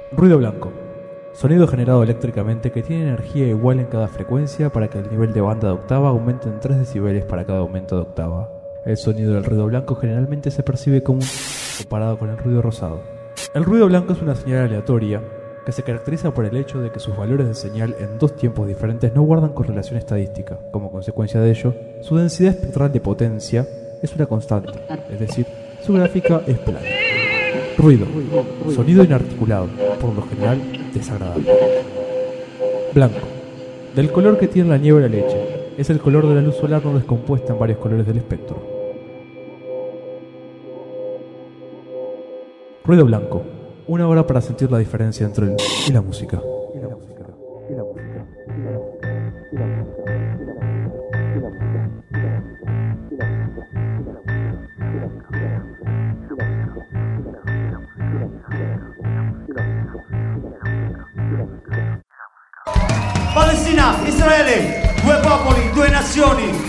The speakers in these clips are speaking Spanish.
Ruido blanco. Sonido generado eléctricamente que tiene energía igual en cada frecuencia para que el nivel de banda de octava aumente en 3 decibeles para cada aumento de octava. El sonido del ruido blanco generalmente se percibe como comparado con el ruido rosado. El ruido blanco es una señal aleatoria que se caracteriza por el hecho de que sus valores de señal en dos tiempos diferentes no guardan correlación estadística. Como consecuencia de ello, su densidad espectral de potencia es una constante, es decir, su gráfica es plana. Ruido. Sonido inarticulado, por lo general desagradable. Blanco. Del color que tiene la nieve o la leche. Es el color de la luz solar no descompuesta en varios colores del espectro. Ruido blanco. Una hora para sentir la diferencia entre el y la música. Palestina, Israele, due popoli, due nazioni.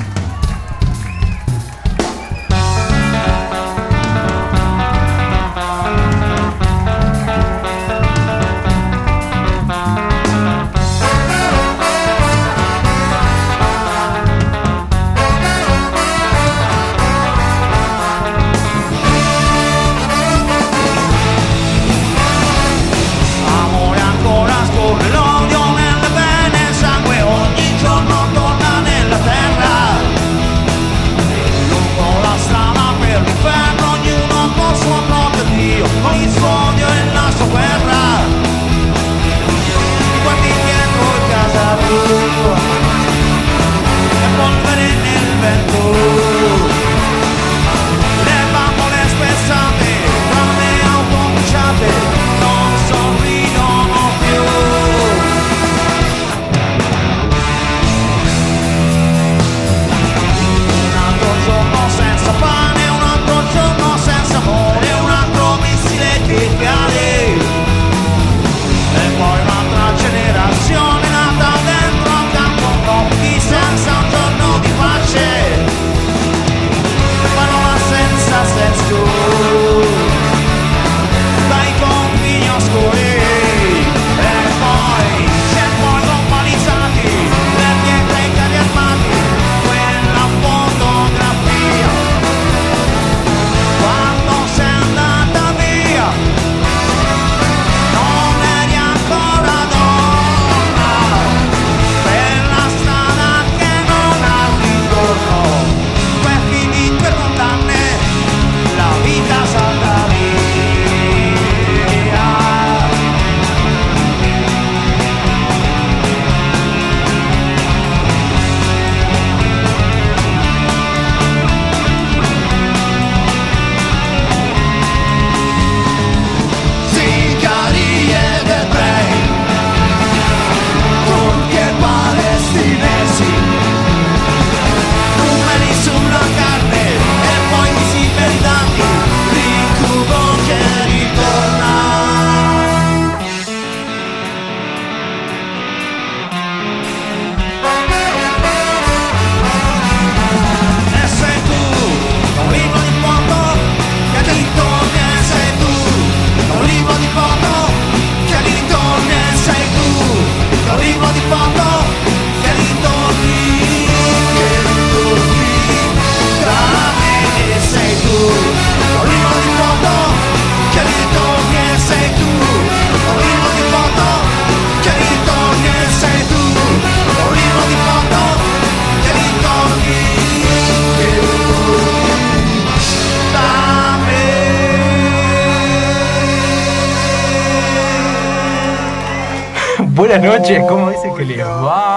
Buenas noches, ¿cómo dice que les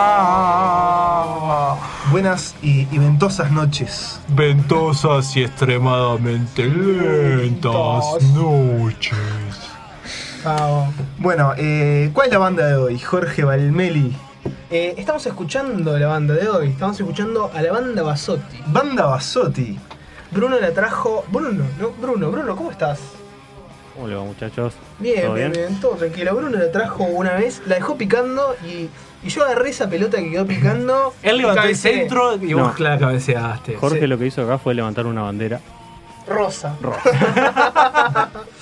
va? Buenas y ventosas noches. Ventosas y extremadamente lentas noches. Bueno, ¿cuál es la banda de hoy? Jorge Valmeli. Estamos escuchando la banda de hoy. Estamos escuchando a la banda Basotti. Banda Basotti. Bruno la trajo. Bruno, ¿cómo estás? ¿Cómo le va, muchachos? Bien, todo tranquilo. Bruno la trajo una vez, la dejó picando y yo agarré esa pelota que quedó picando. Él levantó el centro y vos la cabeceaste. Jorge lo que hizo acá fue levantar una bandera rosa.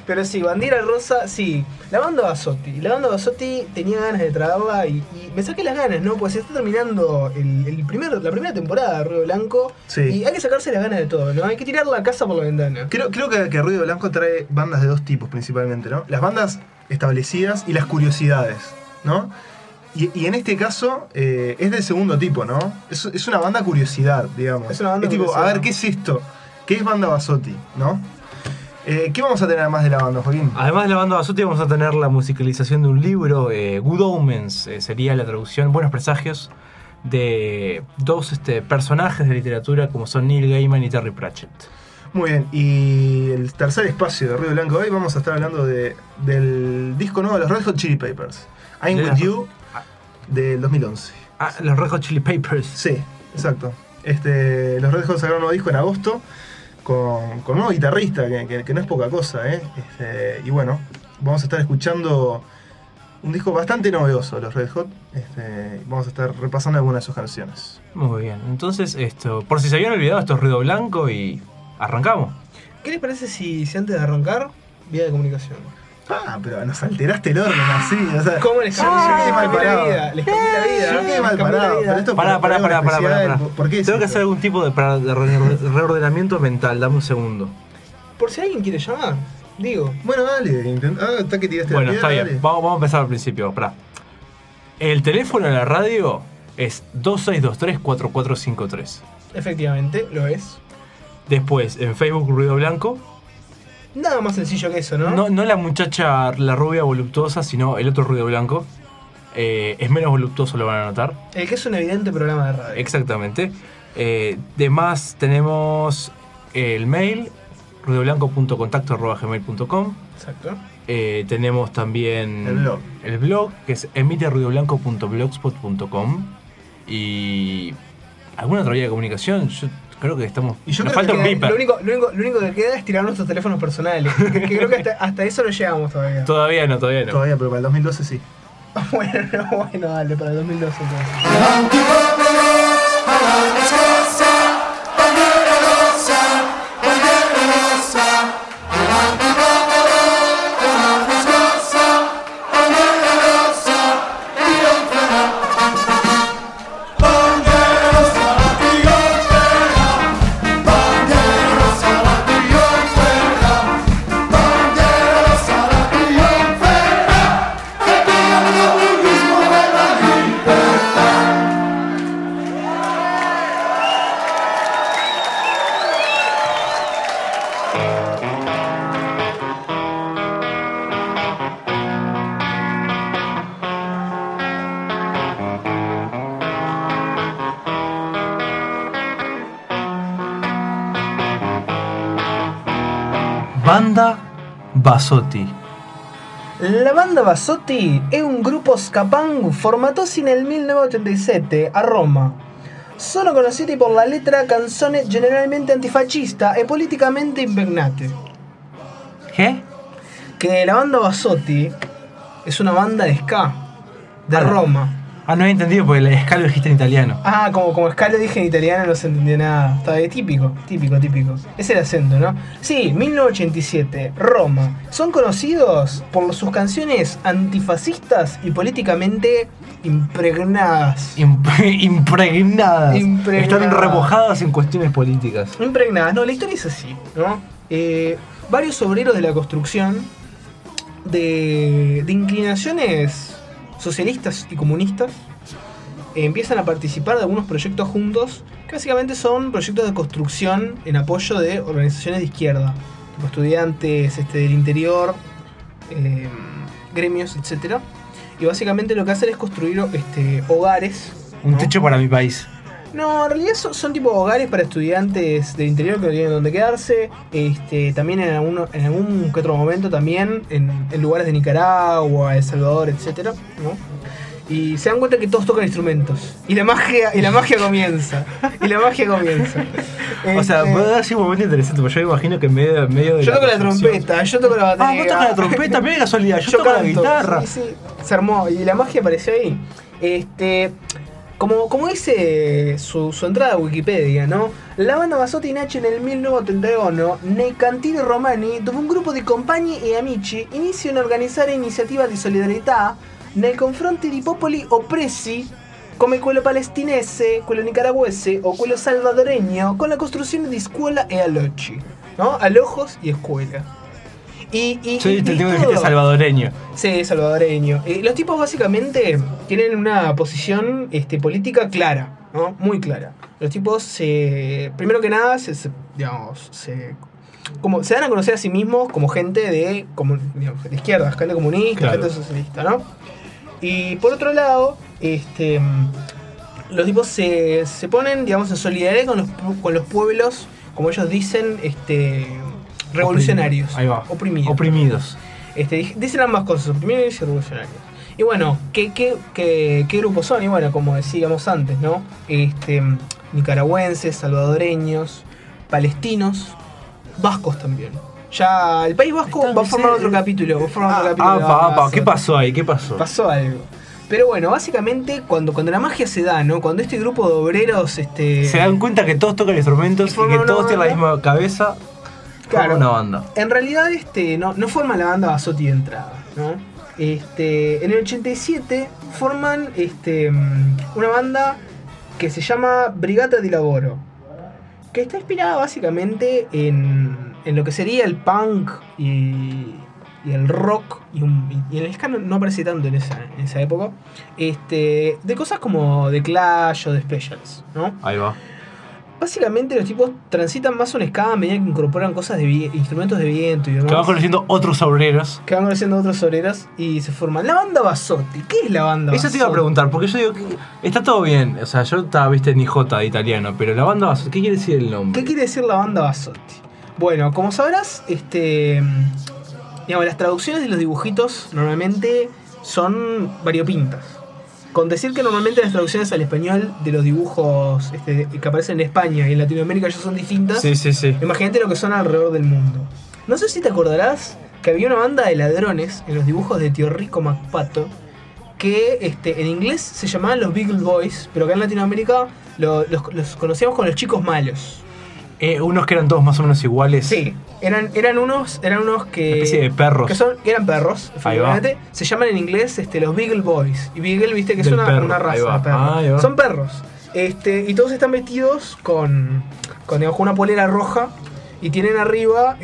Pero sí, Bandera Rosa, sí. La banda Basotti tenía ganas de traerla y me saqué las ganas, ¿no? Pues se está terminando la primera temporada de Ruido Blanco. Sí. Y hay que sacarse las ganas de todo, ¿no? Hay que tirar la casa por la ventana. Creo que Ruido Blanco trae bandas de dos tipos principalmente, ¿no? Las bandas establecidas y las curiosidades, ¿no? Y en este caso es del segundo tipo, ¿no? Es una banda curiosidad, digamos. Es una banda tipo, curiosidad. a ver, ¿qué es esto? ¿Qué es Banda Basotti, no? ¿Qué vamos a tener además de la banda, Joaquín? Además de la banda Basotti vamos a tener la musicalización de un libro, Good Omens, sería la traducción, Buenos Presagios, de dos personajes de literatura como son Neil Gaiman y Terry Pratchett. Muy bien, y el tercer espacio de Ruido Blanco hoy vamos a estar hablando del disco nuevo de los Red Hot Chili Peppers, I'm With You, del 2011. Ah, los Red Hot Chili Peppers. Sí, exacto. Los Red Hot sacaron un nuevo disco en agosto con un nuevo guitarrista, que no es poca cosa, ¿eh? Y bueno, vamos a estar escuchando un disco bastante novedoso, los Red Hot. Vamos a estar repasando algunas de sus canciones. Muy bien, entonces, por si se habían olvidado, esto es Ruido Blanco y arrancamos. ¿Qué les parece si antes de arrancar, vía de comunicación? Pero nos alteraste el orden así, o sea. ¿Cómo les cambié la vida? Les cambié la vida. Yo quedé mal parado, pero esto Pará. ¿Por qué es Tengo que esto? hacer algún tipo de reordenamiento mental, dame un segundo. Por si alguien quiere llamar, digo. Bueno, dale, hasta que tiraste Bueno, la está piedra, bien, dale. vamos a empezar al principio, pará. El teléfono de la radio es 2623-4453. Efectivamente, lo es. Después, en Facebook, Ruido Blanco. Nada más sencillo que eso, ¿no? No la muchacha, la rubia voluptuosa, sino el otro Ruido Blanco. Es menos voluptuoso, lo van a notar. El que es un evidente programa de radio. Exactamente. De más tenemos el mail, ruidoblanco.contacto@gmail.com. Exacto. Tenemos también El blog. el blog, que es emiteruidoblanco.blogspot.com. Y alguna otra vía de comunicación. Yo creo que estamos. Y yo nos creo falta un Lo beeper. único que queda es tirar nuestros teléfonos personales. Que creo que hasta eso no llegamos todavía. Todavía no. Todavía, pero para el 2012 sí. Bueno, dale, para el 2012 entonces. Banda Basotti. La banda Basotti è un gruppo ska punk formatosi nel 1987 a Roma. Sono conosciuti per la letra canzoni generalmente antifascista e politicamente impegnate. ¿Qué? Que la banda Basotti es una banda de ska de Ah. Roma. No había entendido porque el ska lo dijiste en italiano. Ah, como ska lo dije en italiano no se entendió nada. Está bien, típico. Es el acento, ¿no? Sí, 1987, Roma. Son conocidos por sus canciones antifascistas y políticamente impregnadas. Impregnadas. Impregnadas. Están remojadas en cuestiones políticas. Impregnadas, no, la historia es así, ¿no? Varios obreros de la construcción de inclinaciones socialistas y comunistas empiezan a participar de algunos proyectos juntos que básicamente son proyectos de construcción en apoyo de organizaciones de izquierda, tipo estudiantes del interior, gremios, etc. Y básicamente lo que hacen es construir hogares. Un ¿no? techo para mi país. No, en realidad son tipo hogares para estudiantes del interior que no tienen donde quedarse. También en algún que otro momento también en lugares de Nicaragua, El Salvador, etcétera, ¿no? Y se dan cuenta que todos tocan instrumentos. Y la magia comienza. O sea, puede dar así un momento interesante, porque yo me imagino que en medio de. Yo toco la construcción- trompeta, yo toco la batería. Ah, vos tocas la trompeta, mira casualidad, yo toco la canto, guitarra. Sí, se armó. Y la magia apareció ahí. Como dice su entrada a Wikipedia, ¿no? La banda Basotti nasce nel 1981 nei cantini romani dove un gruppo di compagni e amici iniziano a organizzare iniziative di solidarietà nei confronti di popoli oppressi come quello palestinese, quello nicaragüense o quello salvadoreño con la costruzione di scuola e alloggi, ¿no? Alojos y escuela. Y Yo te tengo que decir salvadoreño. Sí, salvadoreño. Los tipos básicamente tienen una posición política clara, ¿no? Muy clara. Los tipos, primero que nada, se dan a conocer a sí mismos como gente de izquierda, gente comunista, claro, gente socialista, ¿no? Y por otro lado, los tipos se ponen, digamos, en solidaridad con los pueblos, como ellos dicen, revolucionarios. Ahí va. Oprimidos. Dicen ambas cosas, oprimidos y revolucionarios. Y bueno, ¿qué grupos son? Y bueno, como decíamos antes, ¿no? Nicaragüenses, salvadoreños, palestinos, vascos también. Ya el País Vasco va a formar otro capítulo. ¿Qué pasó ahí? ¿Qué pasó? Pasó algo. Pero bueno, básicamente cuando la magia se da, ¿no? Cuando este grupo de obreros se dan cuenta que todos tocan instrumentos y que todos tienen la misma cabeza. Claro, una banda. En realidad no forman la banda Basotti de entrada, ¿no? En el 87 forman una banda que se llama Brigata di Lavoro, que está inspirada básicamente en lo que sería el punk y el rock y el ska no aparece tanto en esa época, de cosas como The Clash o The Specials, ¿no? Ahí va. Básicamente los tipos transitan más un ska a medida que incorporan cosas instrumentos de viento y demás. Que van conociendo otros obreros. Y se forman. La banda Basotti. ¿Qué es la banda Basotti? Eso te iba a preguntar, porque yo digo que está todo bien. O sea, yo estaba, viste, en IJ de italiano, pero la banda Basotti, ¿qué quiere decir el nombre? ¿Qué quiere decir la banda Basotti? Bueno, como sabrás, digamos, las traducciones de los dibujitos normalmente son variopintas. Con decir que normalmente las traducciones al español de los dibujos que aparecen en España y en Latinoamérica ya son distintas. Sí. Imagínate lo que son alrededor del mundo. No sé si te acordarás que había una banda de ladrones en los dibujos de Tío Rico McPato que en inglés se llamaban los Beagle Boys, pero acá en Latinoamérica los conocíamos con los chicos malos. Unos que eran todos más o menos iguales. Sí, eran unos que... Una especie de perros. Que eran perros, efectivamente. Se llaman en inglés los Beagle Boys. Y Beagle, viste, que es una raza de perros. Son perros. Y todos están vestidos con una polera roja. Y tienen arriba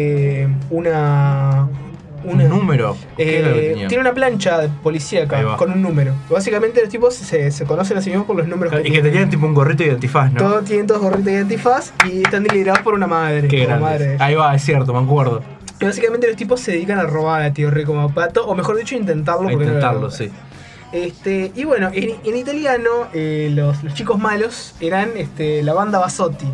un número. Tiene una plancha policíaca con un número. Básicamente los tipos se conocen a sí mismos por los números que tenían tipo un gorrito y antifaz, ¿no? Tienen todos gorrito y antifaz y están liderados por una madre. Qué grande. Ahí va, es cierto, me acuerdo. Y básicamente los tipos se dedican a robar a Tío Rico McPato, o mejor dicho, intentarlo. Sí. Y bueno, en italiano los chicos malos eran la banda Basotti.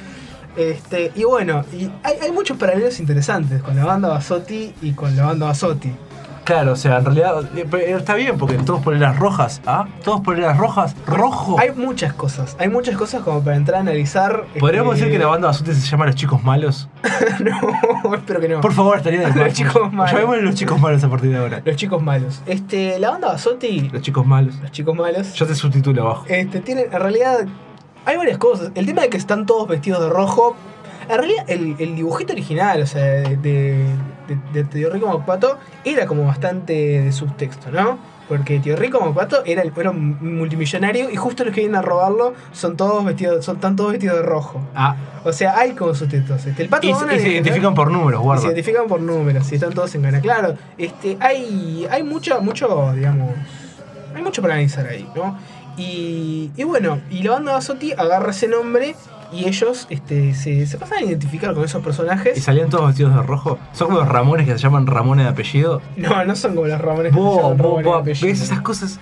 Y bueno, hay muchos paralelos interesantes con la banda Basotti y con la banda Basotti. Claro, o sea, en realidad está bien porque todos poleras rojas, ¿ah? Todos poleras rojas, rojo. Hay muchas cosas como para entrar a analizar. ¿Podríamos decir que la banda Basotti se llama Los Chicos Malos? No, espero que no. Por favor, estaría de Los Chicos Malos. Llamémosle Los Chicos Malos a partir de ahora. Los Chicos Malos. La banda Basotti. Los Chicos Malos. Yo te subtitulo abajo. Tienen, en realidad, hay varias cosas. El tema de que están todos vestidos de rojo. En realidad, el dibujito original, o sea, de Tío Rico McPato, era como bastante de subtexto, ¿no? Porque Tío Rico McPato era un multimillonario y justo los que vienen a robarlo están todos vestidos de rojo. O sea, hay como subtextos. El Pato y se identifican por números, guarda. Se identifican por números, y están todos en gana. Claro, hay mucho, digamos, hay mucho para analizar ahí, ¿no? Y bueno, y la banda Basotti agarra ese nombre y ellos se pasan a identificar con esos personajes. ¿Y salían todos vestidos de rojo? ¿Son como los Ramones que se llaman Ramones de apellido? No son como los Ramones que se llaman Ramones de apellido. ¿Ves esas cosas?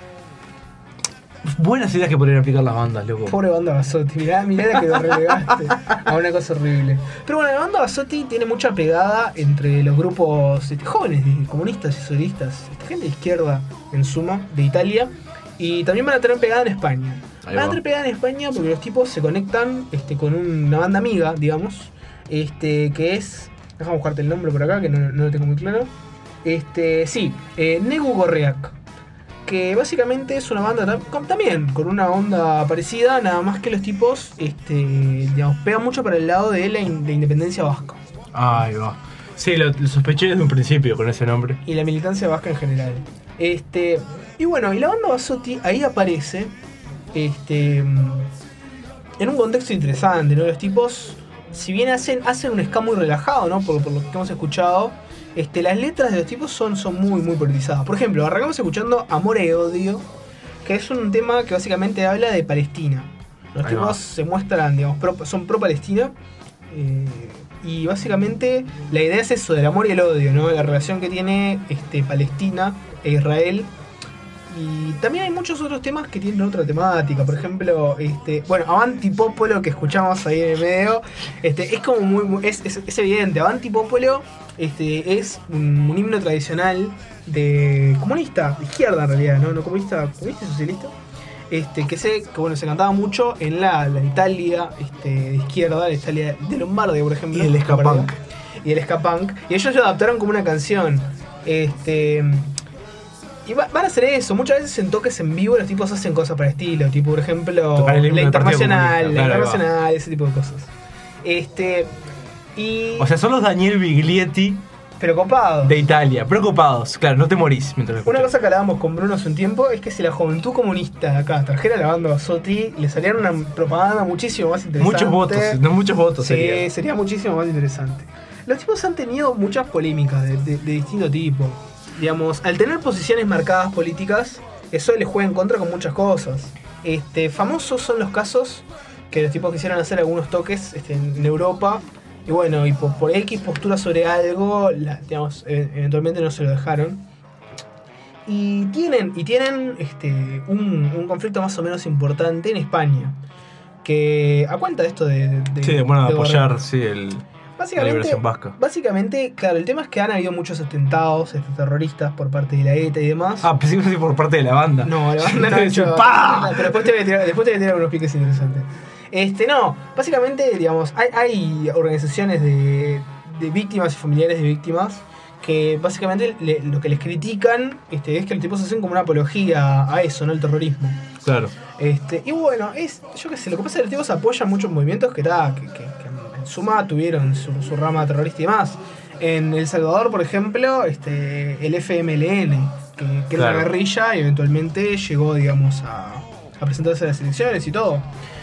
Buenas ideas que podrían aplicar las bandas, loco. Pobre banda Basotti, mirá la que lo relegaste a una cosa horrible. Pero bueno, la banda Basotti tiene mucha pegada entre los grupos jóvenes, comunistas y socialistas, gente de izquierda en suma, de Italia. Y también van a tener pegada en España. Van a tener pegada en España porque los tipos se conectan con una banda amiga, digamos, que es... Déjame buscarte el nombre por acá, que no lo tengo muy claro. Negu Gorriak, que básicamente es una banda también con una onda parecida, nada más que los tipos digamos, pegan mucho para el lado de la independencia vasca. Ahí va. Sí, lo sospeché desde un principio con ese nombre. Y la militancia vasca en general. Y bueno, y la banda Basotti ahí aparece en un contexto interesante, ¿no? Los tipos, si bien hacen un ska muy relajado, ¿no? Por lo que hemos escuchado, las letras de los tipos son muy, muy politizadas. Por ejemplo, arrancamos escuchando Amor y Odio, que es un tema que básicamente habla de Palestina. Los Ahí tipos va. se muestran, digamos, son pro-Palestina. Y básicamente la idea es eso, del amor y el odio, ¿no? La relación que tiene Palestina e Israel. Y también hay muchos otros temas que tienen otra temática. Por ejemplo, bueno, Avanti Popolo, que escuchamos ahí en el medio, es como es evidente. Avanti Popolo es un himno tradicional de comunista, de izquierda en realidad, no comunista y socialista. Que se cantaba mucho en la Italia de izquierda, la Italia de Lombardia, por ejemplo. Y el ska punk. Y el ska punk. Y ellos lo adaptaron como una canción. Y van a hacer eso. Muchas veces en toques en vivo los tipos hacen cosas para estilo. Tipo, por ejemplo, Tocar el himno la del Partido Internacional, Comunista, claro, Internacional, ese tipo de cosas. Y... O sea, son los Daniel Biglietti pero copados. de Italia. Preocupados, claro, no te morís mientras lo Una escuchas. cosa que hablábamos con Bruno hace un tiempo es que si la juventud comunista de acá trajera la banda Basotti, le salía una propaganda muchísimo más interesante. Muchos votos Sí, sería. sería muchísimo más interesante. Los tipos han tenido muchas polémicas de distinto tipo. Digamos, al tener posiciones marcadas políticas, eso les juega en contra con muchas cosas. Famosos son los casos que los tipos quisieron hacer algunos toques en Europa. Y bueno, y por X postura sobre algo, digamos, eventualmente no se lo dejaron. Y tienen un conflicto más o menos importante en España. Que a cuenta de esto de Sí, bueno, de apoyar, Borrell. sí, la liberación vasca. Básicamente, claro, el tema es que han habido muchos atentados terroristas por parte de la ETA y demás. Ah, pensé que iba a decir por parte de la banda. No, la banda no ha hecho. Pero después te voy a tirar unos piques interesantes. No, básicamente, digamos, hay organizaciones de víctimas y familiares de víctimas que básicamente lo que les critican es que los tipos hacen como una apología a eso, ¿no? El terrorismo. Claro. Y bueno, yo qué sé, lo que pasa es que los tipos apoyan muchos movimientos que en suma tuvieron su rama terrorista y demás. En El Salvador, por ejemplo, el FMLN, que era Claro. una guerrilla y eventualmente llegó, digamos, a presentarse a las elecciones y todo.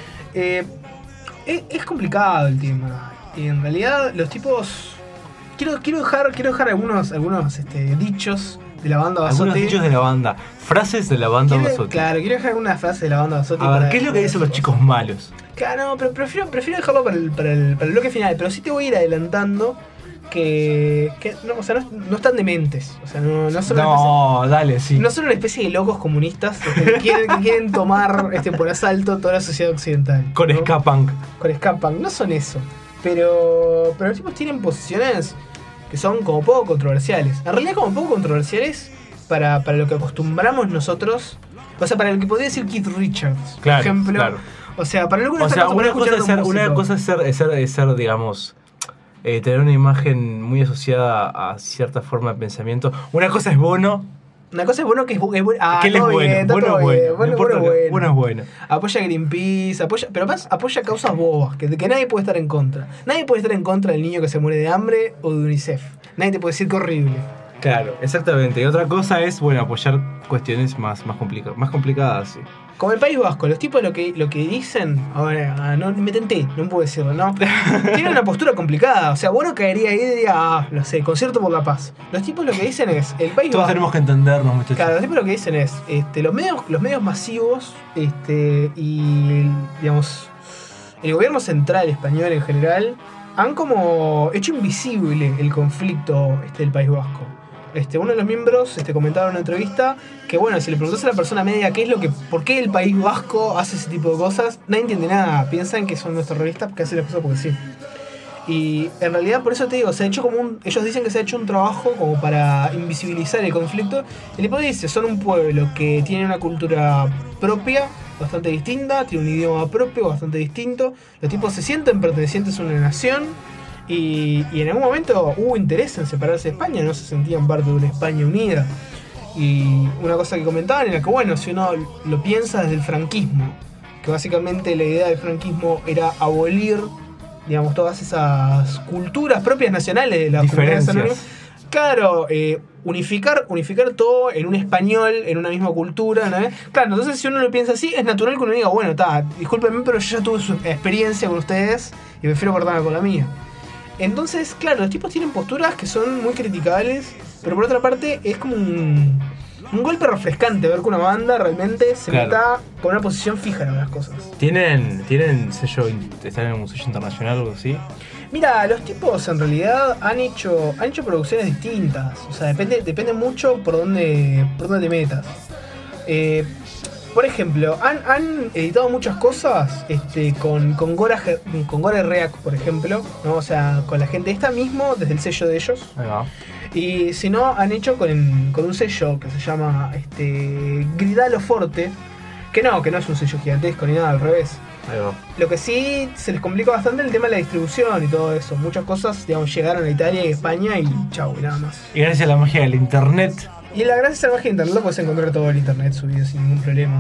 Es complicado el tema. Y en realidad los tipos... Quiero dejar algunos dichos de la banda Basotti. Algunos dichos de la banda. Frases de la banda Basotti. Claro, quiero dejar algunas frases de la banda Basotti. A ver, ¿qué es lo que dicen los chicos malos? Claro, no, pero prefiero dejarlo para el bloque final. Pero sí te voy a ir adelantando que no, o sea, no están dementes. O sea, no son No, dale, sí. no son una especie de locos comunistas que quieren tomar por asalto toda la sociedad occidental. Con ¿no? ska punk. Con ska punk. No son eso. Pero los tipos tienen posiciones que son como poco controversiales. En realidad como poco controversiales para lo que acostumbramos nosotros. O sea, para lo que podría decir Keith Richards, Claro, por ejemplo. claro. O sea, para lo que uno O está sea, acostumbrado a escuchar un una músico. cosa es ser, digamos, tener una imagen muy asociada a cierta forma de pensamiento. Una cosa es Bono. Una cosa es bueno que es bueno. Ah, Que él es todo bueno. bien, está Bueno todo es bueno. bien. No importa que- Bueno es bueno. Apoya Greenpeace, pero además apoya causas bobas, que nadie puede estar en contra. Nadie puede estar en contra del niño que se muere de hambre o de UNICEF. Nadie te puede decir que horrible. Claro, exactamente. Y otra cosa es, bueno, apoyar cuestiones más complicadas, sí. Como el País Vasco, los tipos lo que dicen, ahora no me tenté, no puedo decirlo, ¿no? Tienen una postura complicada, o sea, bueno caería ahí y diría, no sé, concierto por la paz. Los tipos lo que dicen es, el País Todos Vasco. tenemos que entendernos, muchachos. Claro, los tipos lo que dicen es, los medios masivos, y digamos, el gobierno central español en general, han como hecho invisible el conflicto del País Vasco. Uno de los miembros comentaba en una entrevista que, bueno, si le preguntas a la persona media por qué el País Vasco hace ese tipo de cosas, nadie entiende nada. Piensan que son los terroristas que hacen las cosas porque sí. Y en realidad, por eso te digo, se ha hecho ellos dicen que se ha hecho un trabajo como para invisibilizar el conflicto. El tipo dice, son un pueblo que tiene una cultura propia, bastante distinta, tiene un idioma propio, bastante distinto. Los tipos se sienten pertenecientes a una nación. Y en algún momento hubo interés en separarse de España, no se sentían parte de una España unida. Y una cosa que comentaban era que, bueno, si uno lo piensa desde el franquismo, que básicamente la idea del franquismo era abolir, digamos, todas esas culturas propias nacionales de las comunidades anónimas. Claro, unificar todo en un español, en una misma cultura, ¿no? Claro, entonces si uno lo piensa así, es natural que uno diga, bueno, discúlpenme, pero yo ya tuve su experiencia con ustedes y prefiero cortarme con la mía. Entonces, claro, los tipos tienen posturas que son muy criticables, pero por otra parte es como un golpe refrescante ver que una banda realmente se meta con una posición fija en las cosas. ¿Tienen sello, están en un sello internacional o algo así? Mira, los tipos en realidad han hecho producciones distintas. O sea, depende mucho por dónde te metas. Por ejemplo, han editado muchas cosas con Gora React, por ejemplo, ¿no? O sea, con la gente esta mismo, desde el sello de ellos. Ahí va. Y si no, han hecho con un sello que se llama Gridalo Forte, que no es un sello gigantesco ni nada, al revés. Ahí va. Lo que sí se les complica bastante el tema de la distribución y todo eso. Muchas cosas, digamos, llegaron a Italia y España y chau, y nada más. Y gracias a la magia del internet. Y gracias a la magia de internet lo puedes encontrar todo el internet subido sin ningún problema.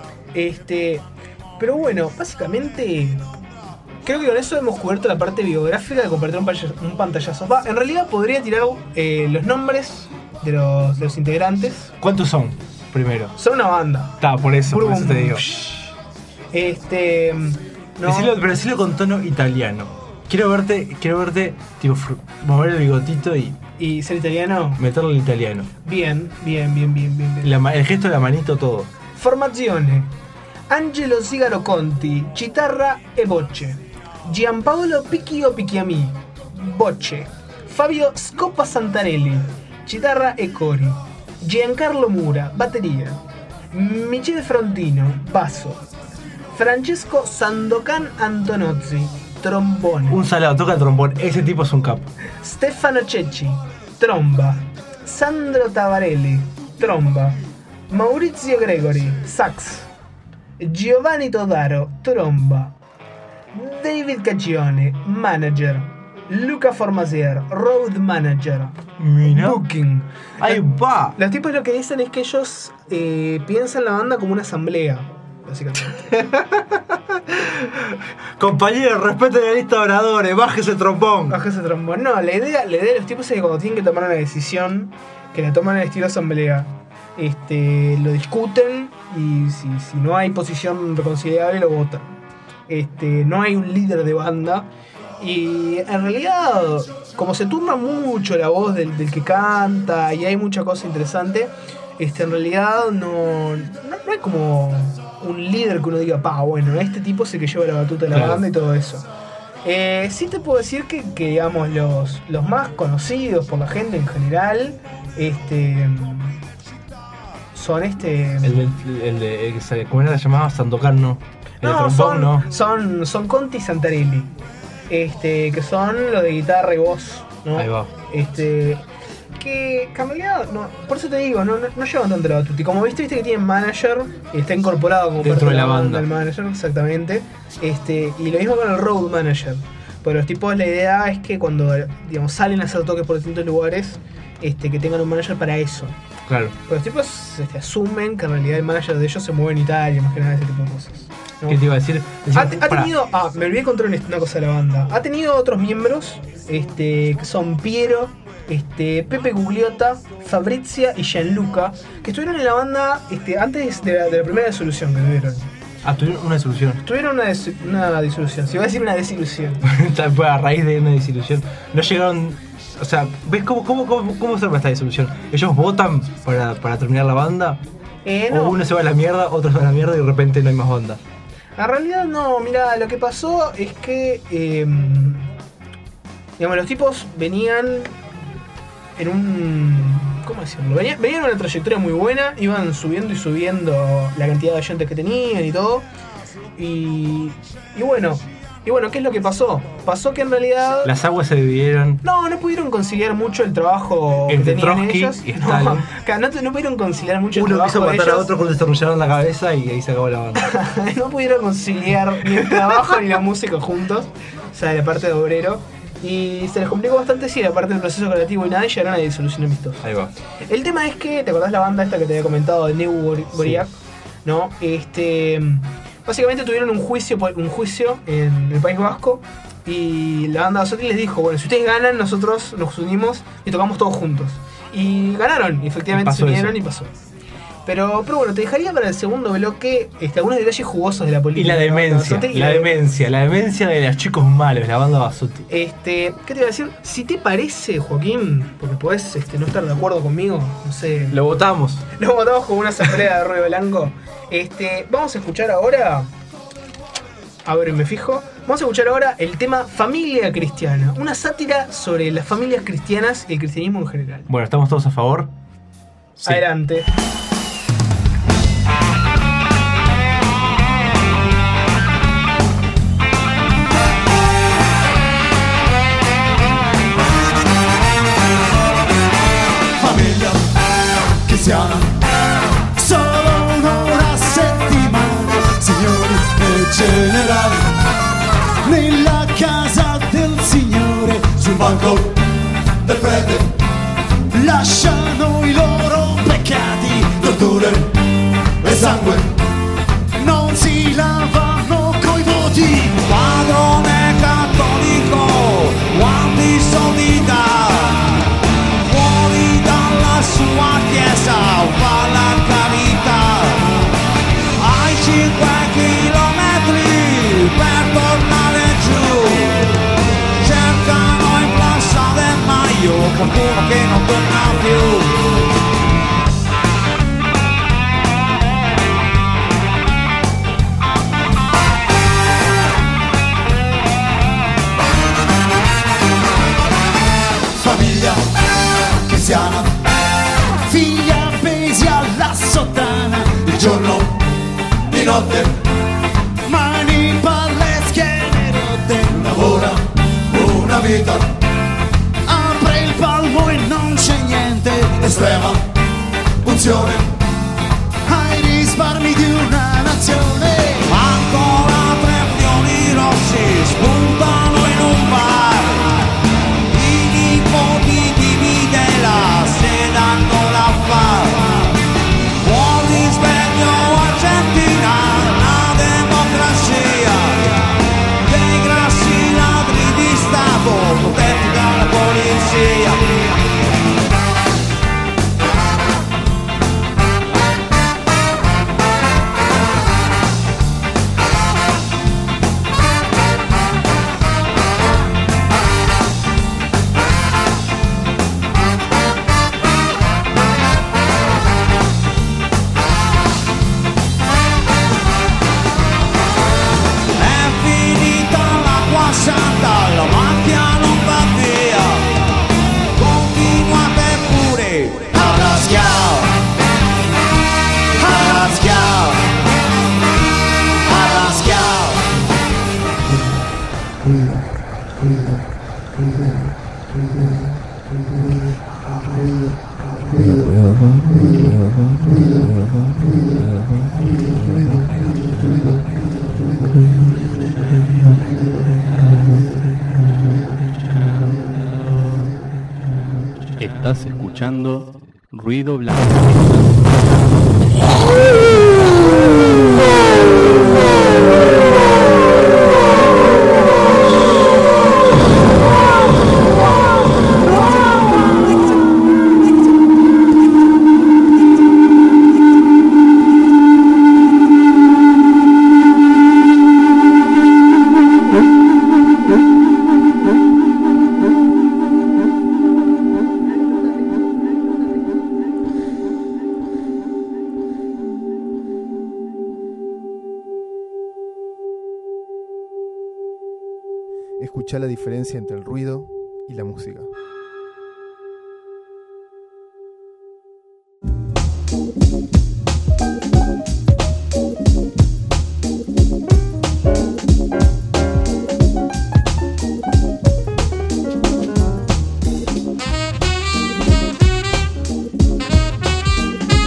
Pero bueno, básicamente creo que con eso hemos cubierto la parte biográfica de compartir un pantallazo. En realidad podría tirar los nombres de los integrantes. ¿Cuántos son? Primero. Son una banda. Por eso te digo. No. Decilo con tono italiano. Quiero verte tipo mover el bigotito y ser italiano. Meterle el italiano. Bien. El gesto de la manito, todo. Formazione: Angelo Zigaro Conti, chitarra e voce. Giampaolo Picchio Picchiami, voce. Fabio Scopa Santarelli, chitarra e cori. Giancarlo Mura, batteria. Michele Frontino, basso. Francesco Sandokan Antonozzi, trombone. Un salado, toca el trombón. Ese tipo es un capo. Stefano Cecchi, tromba. Sandro Tavarelli, tromba. Maurizio Gregori, sax. Giovanni Todaro, tromba. David Caccione, manager. Luca Formasier, road manager. Mira. Booking. Ahí va. Los tipos lo que dicen es que ellos piensan la banda como una asamblea, básicamente. Compañero, respete la lista de oradores, bájese el trombón. No, la idea de los tipos es que cuando tienen que tomar una decisión, que la toman en estilo asamblea, lo discuten y si no hay posición reconciliable lo votan. No hay un líder de banda y en realidad, como se turna mucho la voz del que canta y hay mucha cosa interesante, en realidad no hay como un líder que uno diga, bueno, este tipo es el que lleva la batuta de la banda y todo eso. Sí te puedo decir que digamos, los más conocidos por la gente en general, son el de ¿cómo era la llamada? Sandokan, ¿no? El de trombón, ¿no? Son Conti y Santarelli, que son los de guitarra y voz, ¿no? Ahí va. Que en realidad, no, por eso te digo, no llevan tanto la batuta. Y como viste que tienen manager, está incorporado como dentro parte de la banda. El manager, exactamente. Y lo mismo con el road manager. Pero los tipos, la idea es que cuando, digamos, salen a hacer toques por distintos lugares, que tengan un manager para eso. Claro. Pero los tipos asumen que en realidad el manager de ellos se mueve en Italia, más que nada ese tipo de cosas, ¿no? ¿Qué te iba a decir? Ha tenido, me olvidé contar una cosa de la banda. Ha tenido otros miembros, que son Piero, Pepe Gugliotta, Fabrizia y Gianluca, que estuvieron en la banda antes de la primera disolución que tuvieron. Tuvieron una disolución. Tuvieron una disolución, se iba a decir una desilusión. A raíz de una disolución. No llegaron. O sea, ¿ves cómo se llama esta disolución? ¿Ellos votan para terminar la banda? No. O uno se va a la mierda, otro se va a la mierda y de repente no hay más banda. En realidad no, mira, lo que pasó es que digamos, los tipos venían en ¿cómo decirlo? Venían en una trayectoria muy buena, iban subiendo y subiendo la cantidad de oyentes que tenían y todo. Y bueno, ¿qué es lo que pasó? Pasó que en realidad las aguas se dividieron. No pudieron conciliar mucho el trabajo entre que tenían Trotsky ellos. y Stalin. No pudieron conciliar mucho el Uno trabajo quiso de matar ellos. a otro cuando desarrollaron la cabeza y ahí se acabó la banda. No pudieron conciliar ni el trabajo ni la música juntos, o sea, de la parte de obrero. Y se les complicó bastante, sí, aparte del proceso creativo y nada, y llegaron a disolución amistosa. Ahí va. El tema es que, ¿te acordás la banda esta que te había comentado de New Goriak? ¿No? Básicamente tuvieron un juicio en el País Vasco y la banda Basotti les dijo, bueno, si ustedes ganan, nosotros nos unimos y tocamos todos juntos. Y ganaron, y efectivamente se unieron y pasó. Pero bueno, te dejaría para el segundo bloque algunos detalles jugosos de la política. Y la demencia, la demencia de los chicos malos, la banda Basotti. ¿Qué te iba a decir? Si te parece, Joaquín, porque podés no estar de acuerdo conmigo, no sé. Lo votamos. Lo votamos como una asamblea de ruido blanco. Vamos a escuchar ahora. A ver, me fijo. Vamos a escuchar ahora el tema Familia Cristiana. Una sátira sobre las familias cristianas y el cristianismo en general. Bueno, ¿estamos todos a favor? Sí. Adelante. Famiglia cristiana, solo una settimana, signori e generali, nella casa del Signore, sul banco del prete, lasciano i loro peccati, torture e sangue, non si lavano coi voti. Padrone cattolico, quanti soldi dà? Fuori dalla sua chiesa fa la carità. Ai 5 chilometri per tornare giù, cercano in Plaza del Maio qualcuno che non torna più. Famiglia cristiana, figli appesi alla sottana, di giorno, di notte, mani, palle, schiene rotte, lavora una vita, apre il palmo e non c'è niente, estrema unzione, ai risparmi di una nazione. Ancora 3 milioni rossi spuntano in un bar, i nipoti di Videla se danno la far. Buon risveglio Argentina, la democrazia, dei grassi ladri di Stato protetti dalla polizia. La macchia non va via, continuate pure a raschiare, a raschiare, a raschiare. Estás escuchando Ruido Blanco. Escuchá la diferencia entre el ruido y la música.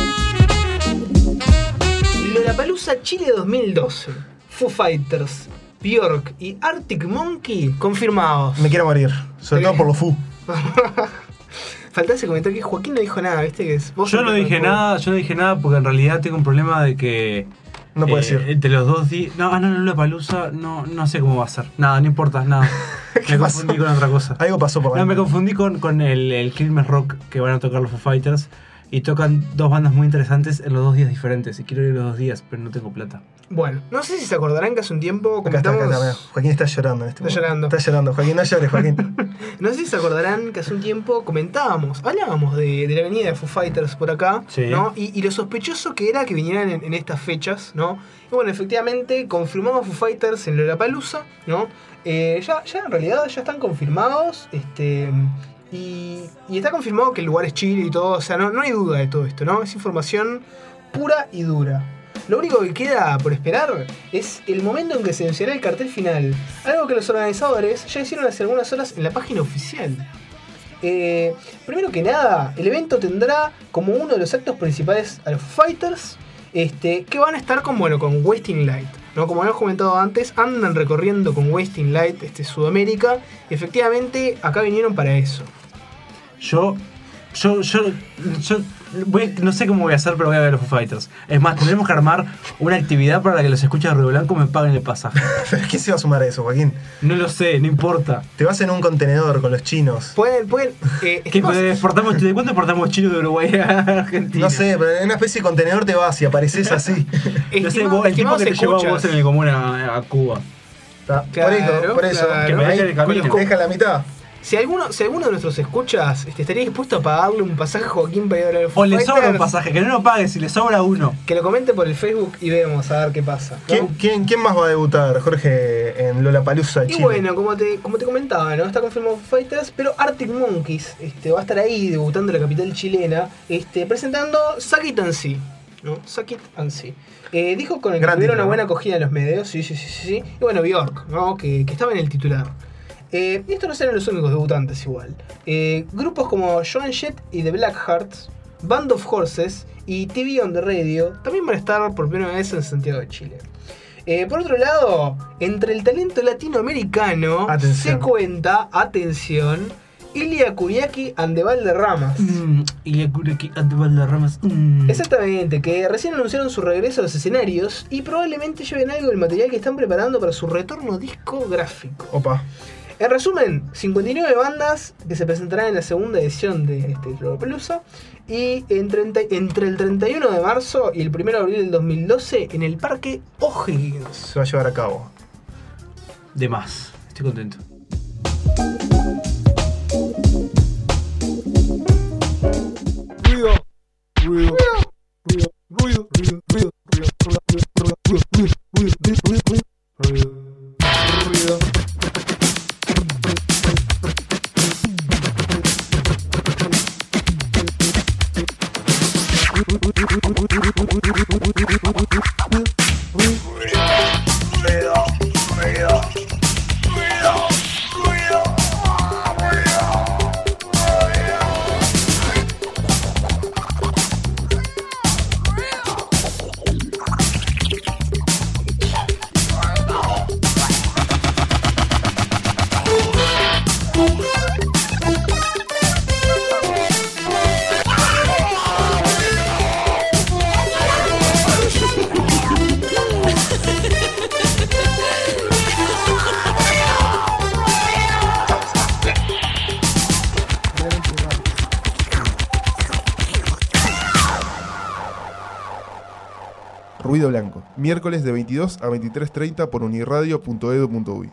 Lollapalooza Chile 2012. Foo Fighters. Björk y Arctic Monkey confirmados. Me quiero morir, sobre todo por los Foo. Faltaba ese comentario que Joaquín no dijo nada, ¿viste? Yo no dije nada porque en realidad tengo un problema de que... No puede ser. Entre los dos días... No, Lollapalooza, no sé cómo va a ser. Nada, no importa, nada. Me confundí con otra cosa. Algo pasó por ahí. No, me confundí con el Quilmes Rock que van a tocar los Foo Fighters. Y tocan dos bandas muy interesantes en los 2 días diferentes. Y quiero ir los 2 días, pero no tengo plata. Bueno, no sé si se acordarán que hace un tiempo Acá está, comentamos... mirá. Joaquín está llorando en este Está momento. llorando. Está llorando. Joaquín, no llores, Joaquín. No sé si se acordarán que hace un tiempo hablábamos de la venida de Foo Fighters por acá, Sí. ¿no? Y lo sospechoso que era que vinieran en estas fechas, ¿no? Y bueno, efectivamente confirmamos Foo Fighters en Lollapalooza, ¿no? Ya en realidad ya están confirmados, y está confirmado que el lugar es Chile y todo, o sea, no hay duda de todo esto, ¿no? Es información pura y dura. Lo único que queda por esperar es el momento en que se anunciará el cartel final. Algo que los organizadores ya hicieron hace algunas horas en la página oficial. Primero que nada, el evento tendrá como uno de los actos principales a los Fighters, que van a estar con Wasting Light, ¿no? Como habíamos comentado antes, andan recorriendo con Wasting Light Sudamérica, y efectivamente acá vinieron para eso. Yo no sé cómo voy a hacer, pero voy a ver los Foo Fighters. Es más, tendremos que armar una actividad para que los escuchas de Ruido Blanco me paguen el pasaje. Pero ¿quién se va a sumar a eso, Joaquín? No lo sé, no importa. Te vas en un contenedor con los chinos. Pueden ¿De cuánto exportamos chinos de Uruguay a Argentina? No sé, pero en una especie de contenedor te vas y apareces así. No sé, el tipo que te llevó vos en el común a Cuba. Claro, por eso. claro. Que me deje de camino. Te deja la mitad. Si alguno de nuestros escuchas estaría dispuesto a pagarle un pasaje a Joaquín para ir a ver a los Foo O le sobra un Fighters, pasaje, que no lo pague si le sobra uno. que lo comente por el Facebook y vemos a ver qué pasa, ¿no? ¿Quién más va a debutar, Jorge, en Lollapalooza Y Chile? bueno, como te comentaba, ¿no? Está confirmado Foo Fighters, pero Arctic Monkeys va a estar ahí debutando en la capital chilena, presentando Suck It and See, ¿no? Suck It and See. Dijo con el que Gran tuvieron título, una buena ¿no? acogida en los medios, sí. Y bueno, Björk, ¿no? Que estaba en el titular. Y estos no serán los únicos debutantes igual. Grupos como Joan Jett y The Blackhearts, Band of Horses y TV on the Radio también van a estar por primera vez en Santiago de Chile. Por otro lado, entre el talento latinoamericano se cuenta, atención, Ilia Kuriaki and the Valderramas. Ilia Kuriaki and the Valderramas. Exactamente, que recién anunciaron su regreso a los escenarios y probablemente lleven algo del material que están preparando para su retorno discográfico. Opa. En resumen, 59 bandas que se presentarán en la segunda edición de Lollapalooza, y entre el 31 de marzo y el 1 de abril del 2012 en el Parque O'Higgins. Se va a llevar a cabo. De más, estoy contento. Ruido Blanco, miércoles de 22 a 23:30 por uniradio.edu.uy.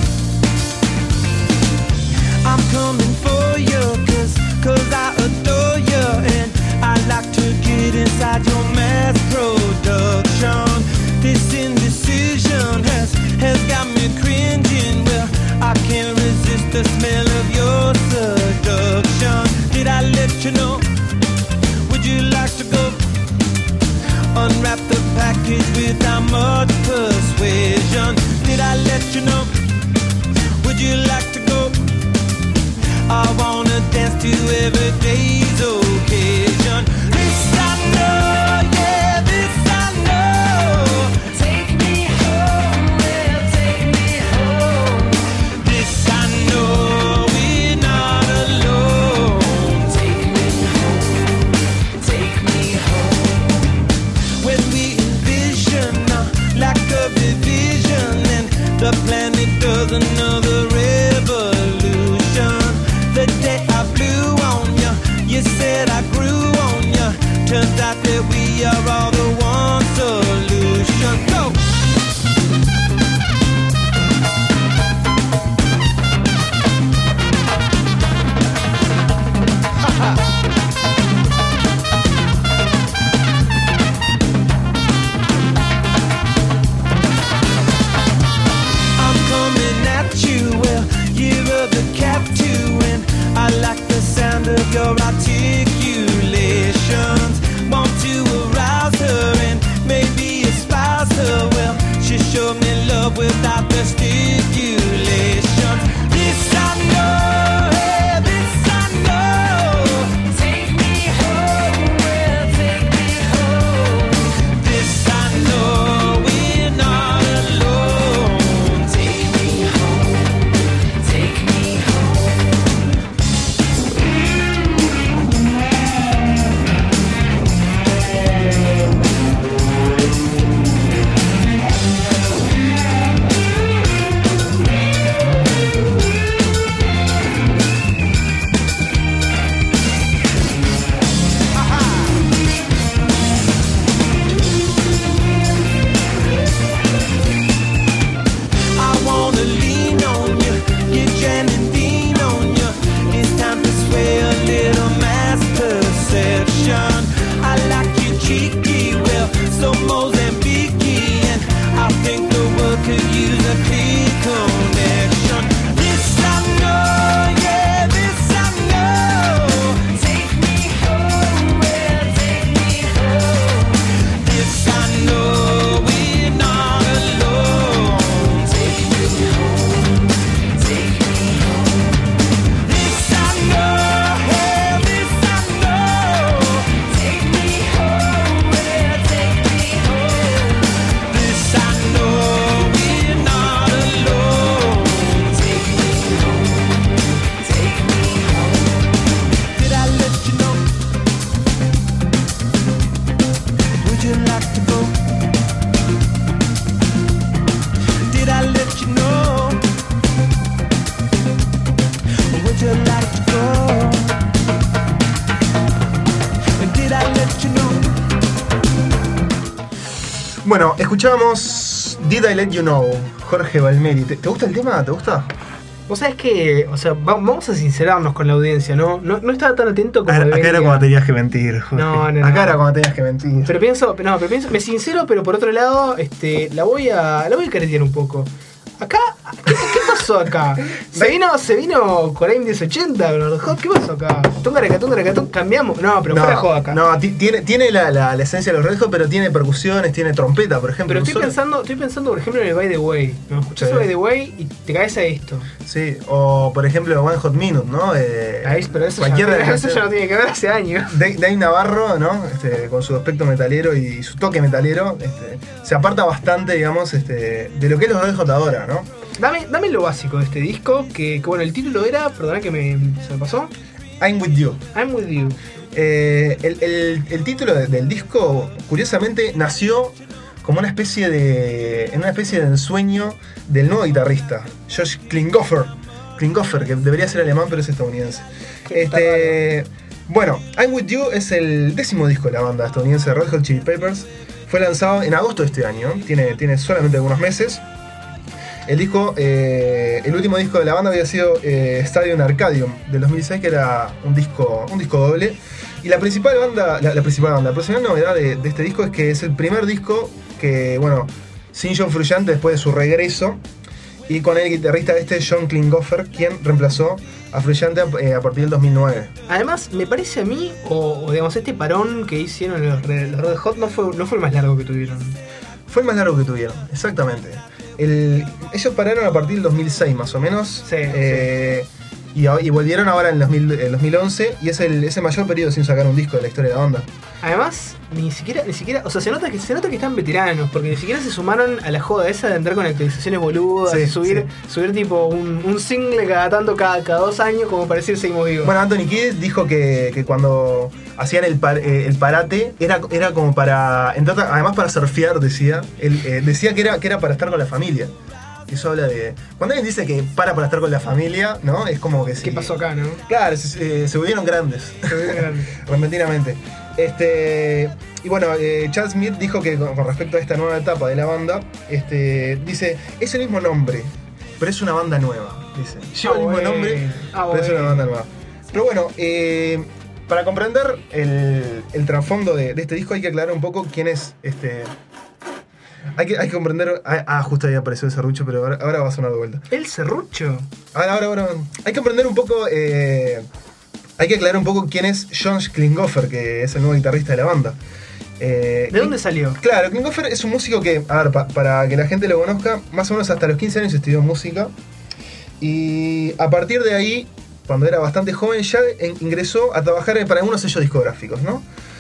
I'm coming for you, cause I adore to every day's occasion. This I know, yeah, this I know. Take me home, well, take me home. This I know, we're not alone. Take me home, take me home. When we envision like a division, and the planet does another revolution. The day I blew on you, you said I grew on you. Turns out that we are all the one solution. Go! I'm coming at you, well, you're the captain, and I like the sound of your articulations. Want to arouse her and maybe espouse her. Well, she showed me love without the stipulations. This I know, yeah, this I know. Take me home, well, take me home. This I know, we're not alone. Take me home, take me home. I wanna lean on you, get Jan and Dean on you. It's time to sway a little mass perception. I like you cheeky, well, so Mozambique, and I think the world could use a clear connection. This I know, yeah, this I know. Take me home, well, take me home. This I know, we're not alone. Take me home, take me home. This I know, yeah, this I know. Take me home, well, take me home. This I know, we're not alone. Take me home, take me home. Did I let you know? Would you like to go? Did I let you know? Would you like to go? Did I let you know? Bueno, escuchábamos Did I Let You Know, Jorge Balmeri. ¿Te gusta el tema? ¿Te gusta? Vos sabés que, o sea, vamos a sincerarnos con la audiencia, ¿no? No estaba tan atento como Acá debería. era cuando tenías que mentir, Jorge. No. Acá era cuando tenías que mentir. Pero pienso, me sincero, pero por otro lado, la voy a caretear un poco. Acá, ¿qué pasó acá? Se vino Coraim 1080, Lord Hot, ¿qué pasó acá? Tungarecatún, cambiamos. No, pero fuera joda acá. No, tiene la esencia de los Red Hot, pero tiene percusiones, tiene trompeta, por ejemplo. Pero estoy pensando, por ejemplo, en el By the Way. ¿No? Escuchás el By the Way y te caes a esto. Sí, o por ejemplo One Hot Minute, ¿no? Pero eso ya no tiene que ver hace años. Dave Navarro, ¿no? Con su aspecto metalero y su toque metalero, se aparta bastante, digamos, de lo que es los Red Hot ahora, ¿no? Dame lo básico de este disco, que bueno, el título era, perdona que se me pasó. I'm With You. I'm With You. El título del disco, curiosamente, nació como una especie de ensueño del nuevo guitarrista, Josh Klinghoffer, que debería ser alemán, pero es estadounidense. Bueno, I'm With You es el 10º disco de la banda estadounidense Red Hot Chili Peppers. Fue lanzado en agosto de este año, tiene solamente algunos meses. El disco, el último disco de la banda había sido Stadium Arcadium del 2006, que era un disco doble. Y la principal novedad de este disco es que es el primer disco que, bueno, sin John Frusciante después de su regreso, y con el guitarrista John Klinghoffer, quien reemplazó a Frusciante a partir del 2009. Además, me parece a mí, o digamos, este parón que hicieron los Red Hot no fue el más largo que tuvieron. Fue el más largo que tuvieron, exactamente. Ellos pararon a partir del 2006 más o menos. Sí. Y volvieron ahora en el 2011 y es el mayor periodo sin sacar un disco de la historia de la banda. Además, ni siquiera, o sea, se nota que están veteranos, porque ni siquiera se sumaron a la joda esa de entrar con actualizaciones boludas, Sí, y subir tipo un single cada tanto, cada 2 años, como para decir seguimos vivos. Bueno, Anthony Kiedis dijo que cuando hacían el parate era como para, además para surfear, decía. Él decía que era para estar con la familia. Eso habla de... Cuando alguien dice que para estar con la familia, ¿no? Es como que sí. ¿Qué pasó acá, no? Claro, se volvieron grandes. Repentinamente. Y bueno, Chad Smith dijo que con respecto a esta nueva etapa de la banda, dice, es el mismo nombre, pero es una banda nueva. Dice, lleva el mismo nombre, pero es una banda nueva. Pero bueno, para comprender el trasfondo de este disco hay que aclarar un poco quién es Hay que comprender. Justo ahí apareció el serrucho, pero ahora va a sonar de vuelta. ¿El serrucho? Ahora. Hay que comprender un poco. Hay que aclarar un poco quién es John Klinghoffer, que es el nuevo guitarrista de la banda. ¿De dónde salió? Claro, Klinghoffer es un músico que, a ver, para que la gente lo conozca, más o menos hasta los 15 años estudió música. Y a partir de ahí, cuando era bastante joven, ya ingresó a trabajar para algunos sellos discográficos, ¿no?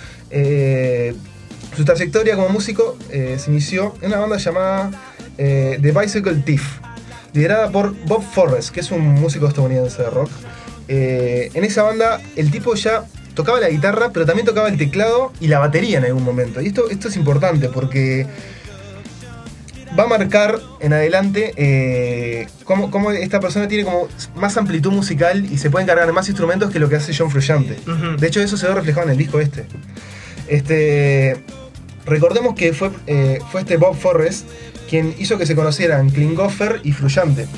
Su trayectoria como músico se inició en una banda llamada The Bicycle Thief, liderada por Bob Forrest, que es un músico estadounidense de rock. En esa banda el tipo ya tocaba la guitarra, pero también tocaba el teclado y la batería en algún momento. Y esto es importante porque va a marcar en adelante cómo esta persona tiene como más amplitud musical y se puede encargar de más instrumentos que lo que hace John Frusciante. Uh-huh. De hecho, eso se ve reflejado en el disco Recordemos que fue Bob Forrest quien hizo que se conocieran Klinghoffer y Frusciante.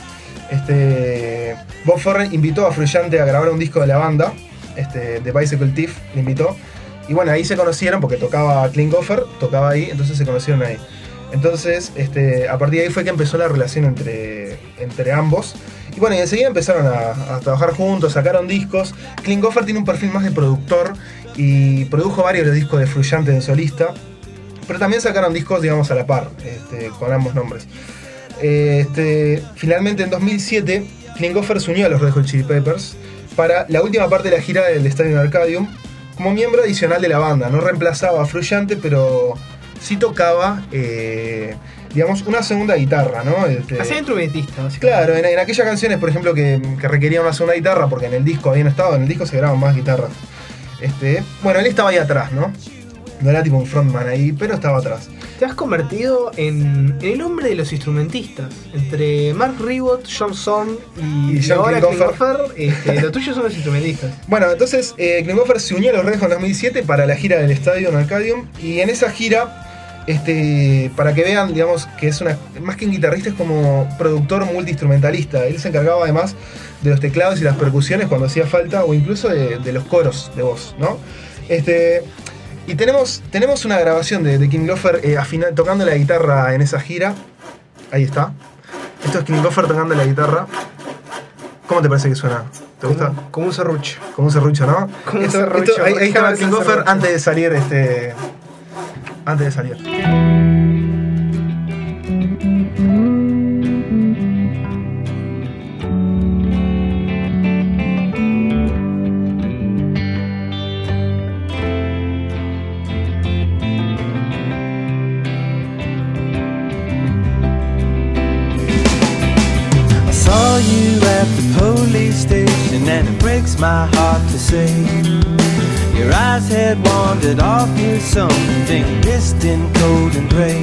Bob Forrest invitó a Frusciante a grabar un disco de la banda, The Bicycle Thief, le invitó. Y bueno, ahí se conocieron porque tocaba Klinghoffer, tocaba ahí, entonces se conocieron ahí. Entonces, a partir de ahí fue que empezó la relación entre ambos. Y bueno, y enseguida empezaron a trabajar juntos, sacaron discos. Klinghoffer tiene un perfil más de productor y produjo varios de los discos de Frusciante en solista. Pero también sacaron discos, digamos, a la par, con ambos nombres. Finalmente, en 2007, Klinghoffer se unió a los Red Hot Chili Peppers para la última parte de la gira del Stadium Arcadium como miembro adicional de la banda. No reemplazaba a Frusciante, pero sí tocaba, digamos, una segunda guitarra, ¿no? Hacía instrumentista, básicamente. Claro, en aquellas canciones, por ejemplo, que requerían una segunda guitarra, porque en el disco habían estado, en el disco se graban más guitarras. Bueno, él estaba ahí atrás, ¿no? No era tipo un frontman ahí, pero estaba atrás. Te has convertido en el hombre de los instrumentistas. Entre Mark Ribot, John Zorn y John ahora Klinghoffer. Lo tuyo son los instrumentistas. Bueno, entonces Klinghoffer se unió a los Red Hot en 2007 para la gira del Stadium Arcadium. Y en esa gira, para que vean, digamos, que es más que un guitarrista, es como productor multiinstrumentalista. Él se encargaba además de los teclados y las percusiones cuando hacía falta, o incluso de los coros de voz, ¿no? Y tenemos una grabación de Klinghoffer tocando la guitarra en esa gira. Ahí está. Esto es Klinghoffer tocando la guitarra. ¿Cómo te parece que suena? ¿Te gusta? Como un serrucho. Como un serrucho, ¿no? Como un serrucho. Ahí estaba Klinghoffer antes de salir. Antes de salir. And it breaks my heart to say your eyes had wandered off to something distant, cold and gray.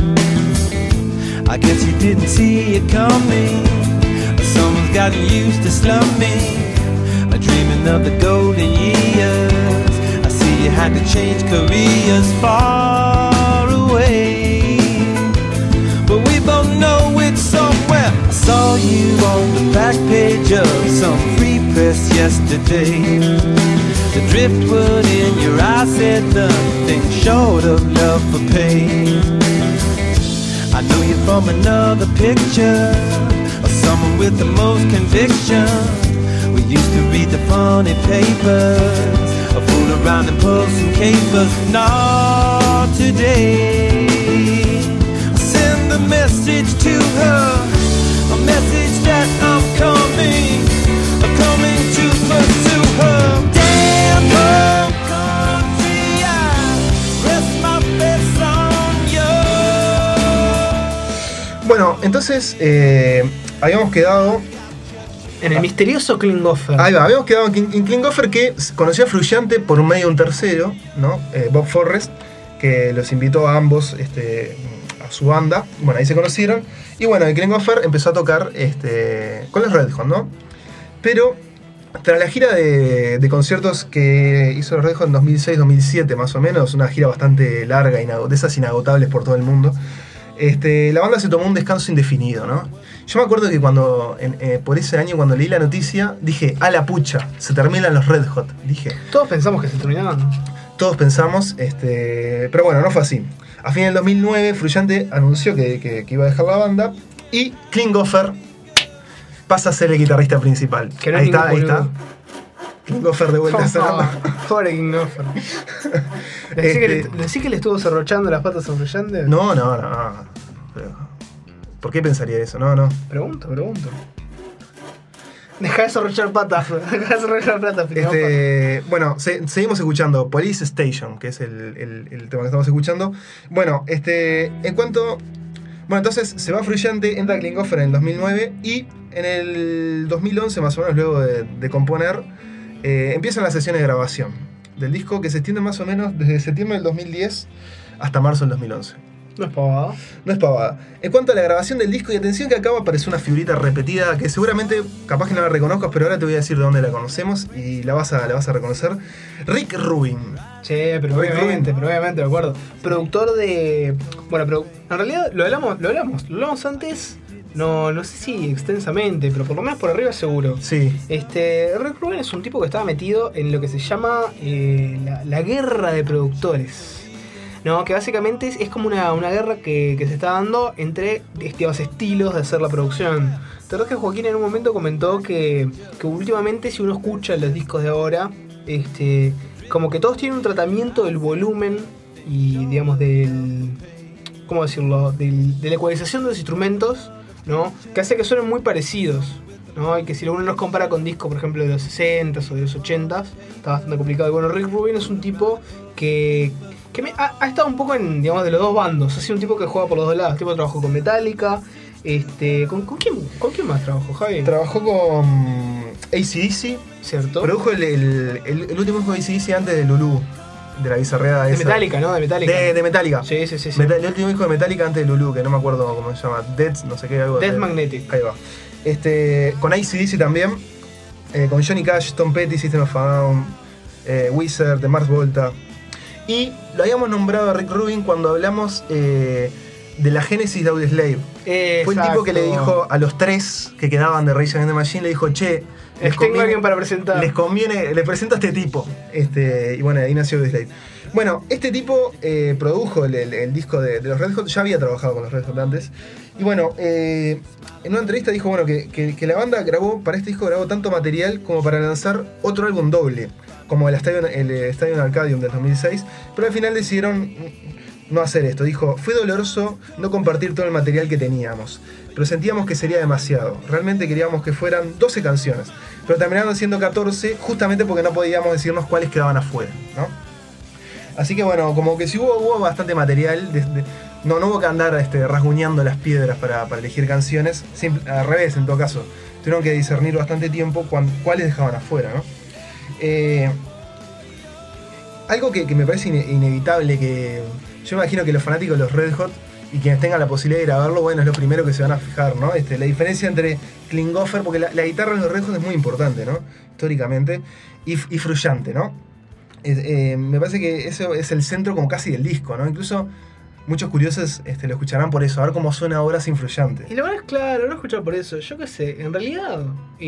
I guess you didn't see it coming, or someone's gotten used to slumming, dreaming of the golden years. I see you had to change careers far away, but we both know it's somewhere. I saw you on the back page of some free press yesterday. The driftwood in your eyes said nothing short of love for pain. I know you from another picture, or someone with the most conviction. We used to read the funny papers, or fool around and pull some capers. Not today. Send a message to her, a message that I'm coming pursue her. Damn home country, I rest my face on you. Bueno, entonces habíamos quedado. En el misterioso Klinghoffer. Ahí va, habíamos quedado en Klinghoffer, que conoció a Frusciante por un medio de un tercero, ¿no? Bob Forrest, que los invitó a ambos a su banda. Bueno, ahí se conocieron. Y bueno, Klinghoffer empezó a tocar con los Red Hot, ¿no? Pero tras la gira de conciertos que hizo los Red Hot en 2006-2007, más o menos, una gira bastante larga, de esas inagotables por todo el mundo, la banda se tomó un descanso indefinido, ¿no? Yo me acuerdo que cuando por ese año, cuando leí la noticia, dije, a la pucha, se terminan los Red Hot. Dije, Todos pensamos que se terminaban. todos pensamos, pero bueno, no fue así. A fin del 2009, Frusciante anunció que iba a dejar la banda y Klinghoffer pasa a ser el guitarrista principal. Que no es ahí está, ningún ahí está. boludo. Klinghoffer de vuelta a esa banda. Pobre Klinghoffer. ¿Decí que le estuvo cerrochando las patas a Frusciante? No. Pero, ¿por qué pensaría eso? No. Pregunto. Deja de cerrochar patas. Deja de cerrochar patas, Klinghoffer. Bueno, seguimos escuchando Police Station, que es el tema que estamos escuchando. Bueno, en cuanto... Bueno, entonces se va Frusciante, entra Klinghoffer en el 2009 y en el 2011, más o menos, luego de componer, empiezan las sesiones de grabación del disco, que se extienden más o menos desde septiembre del 2010 hasta marzo del 2011. No es pavada. No es pavada. En cuanto a la grabación del disco, y atención que acá aparece una figurita repetida que seguramente, capaz que no la reconozcas, pero ahora te voy a decir de dónde la conocemos y la vas a reconocer. Rick Rubin. Sí, pero obviamente, me acuerdo. Productor de... Bueno, en realidad lo hablamos antes, no sé si extensamente, pero por lo menos por arriba seguro. Sí. Rick Rubin es un tipo que estaba metido en lo que se llama la guerra de productores. No, que básicamente es como una guerra que se está dando entre los estilos de hacer la producción. ¿Te acuerdas que Joaquín en un momento comentó que últimamente, si uno escucha los discos de ahora, como que todos tienen un tratamiento del volumen y, digamos, ¿cómo decirlo? De la ecualización de los instrumentos, ¿no? Que hace que suenen muy parecidos, ¿no? Y que si uno los compara con discos, por ejemplo, de los 60s o de los 80s, está bastante complicado. Y bueno, Rick Rubin es un tipo que ha estado un poco en, digamos, de los dos bandos. Ha sido un tipo que juega por los dos lados. Tipo trabajó con Metallica. ¿Con quién más trabajó, Javi? Trabajó con AC/DC. ¿Cierto? Produjo el último disco de AC/DC antes de Lulu. De la bizarreada De esa. Metallica, ¿no? De Metallica. De Metallica. Sí. El último disco de Metallica antes de Lulu, que no me acuerdo cómo se llama. Death, no sé qué, algo. Death Magnetic. Ahí va. Con AC/DC también. Con Johnny Cash, Tom Petty, System of a Down, Wizard, de Mars Volta. Y lo habíamos nombrado a Rick Rubin cuando hablamos de la génesis de Audioslave. Fue el tipo que le dijo a los tres que quedaban de Rage Against the Machine, le dijo, che, tengo alguien para presentar. Les conviene, les presento a este tipo. Y bueno, ahí nació Audioslave. Bueno, este tipo produjo el disco de los Red Hot, ya había trabajado con los Red Hot antes. Y bueno, en una entrevista dijo bueno que la banda para este disco grabó tanto material como para lanzar otro álbum doble, como el Stadium Arcadium del 2006, pero al final decidieron no hacer esto. Dijo, fue doloroso no compartir todo el material que teníamos, pero sentíamos que sería demasiado. Realmente queríamos que fueran 12 canciones, pero terminaron siendo 14 justamente porque no podíamos decirnos cuáles quedaban afuera, ¿no? Así que bueno, como que sí hubo bastante material, no hubo que andar rasguñando las piedras para elegir canciones, al revés en todo caso, tuvieron que discernir bastante tiempo cuáles dejaban afuera, ¿no? Algo que me parece inevitable, que yo me imagino que los fanáticos de los Red Hot y quienes tengan la posibilidad de grabarlo, bueno, es lo primero que se van a fijar, ¿no? La diferencia entre Klinghoffer, porque la guitarra de los Red Hot es muy importante, ¿no? Históricamente, y Frusciante, ¿no? Me parece que eso es el centro como casi del disco, ¿no? Incluso muchos curiosos lo escucharán por eso, a ver cómo suena ahora sin Frusciante. Y lo bueno es claro, no escuchar por eso. Yo qué sé, en realidad,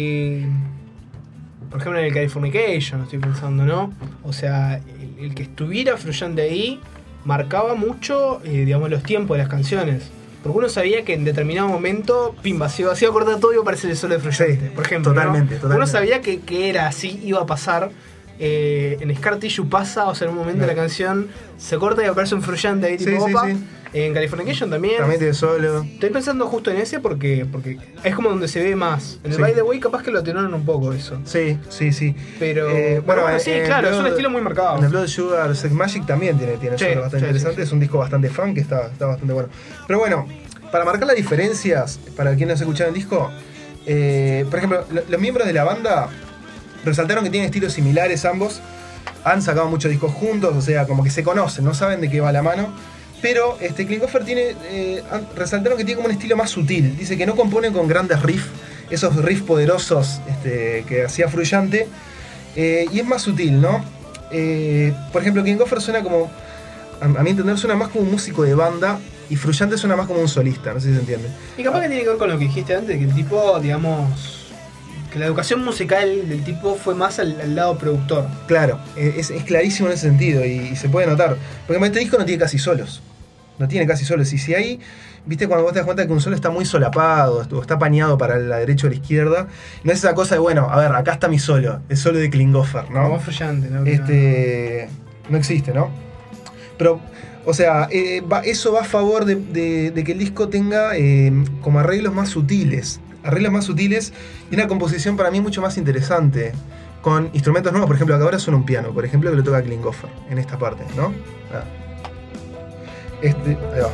por ejemplo en el Californication estoy pensando, ¿no? O sea, el que estuviera Frusciante ahí marcaba mucho, digamos, los tiempos de las canciones. Porque uno sabía que en determinado momento, pimba, se iba a cortar todo y iba a aparecer el solo de Frusciante, sí, por ejemplo. Totalmente. Uno sabía que era así, iba a pasar. En Scar Tissue pasa, o sea, en un momento de la canción se corta y aparece un Frusciante ahí tipo opa. Sí. En Californication también. También tiene solo. Estoy pensando justo en ese porque es como donde se ve más. En el Sí. By the Way capaz que lo atenuaron un poco eso. Sí. Pero bueno, sí, claro, es un estilo muy marcado. En el Blood Sugar Sex Magic también tiene Sí, solo bastante sí, interesante. sí, sí. Es un disco bastante funk que está bastante bueno. Pero bueno, para marcar las diferencias, para quienes no se escucharon el disco, por ejemplo, los miembros de la banda resaltaron que tienen estilos similares ambos. Han sacado muchos discos juntos, o sea, como que se conocen, no saben de qué va la mano. Pero Klinghoffer resaltaron que tiene como un estilo más sutil. Dice que no compone con grandes riffs, esos riffs poderosos que hacía Frusciante. Y es más sutil, ¿no? Por ejemplo, Klinghoffer suena como, a mi entender, suena más como un músico de banda. Y Frusciante suena más como un solista, no sé si se entiende. Y capaz que tiene que ver con lo que dijiste antes, de que el tipo, digamos, que la educación musical del tipo fue más al lado productor. Claro, es clarísimo en ese sentido y se puede notar. Porque este disco no tiene casi solos. No tiene casi solos. Y si hay, viste, cuando vos te das cuenta que un solo está muy solapado, o está pañado para la derecha o la izquierda, no es esa cosa de, bueno, a ver, acá está mi solo, el solo de Klinghoffer, ¿no? Como Frusciante, ¿no? No existe, ¿no? Pero, o sea, eso va a favor de que el disco tenga como arreglos más sutiles. Arreglos más sutiles y una composición para mí mucho más interesante. Con instrumentos nuevos, por ejemplo, acá ahora suena un piano, por ejemplo, que lo toca Klinghoffer en esta parte, ¿no? Ahí va.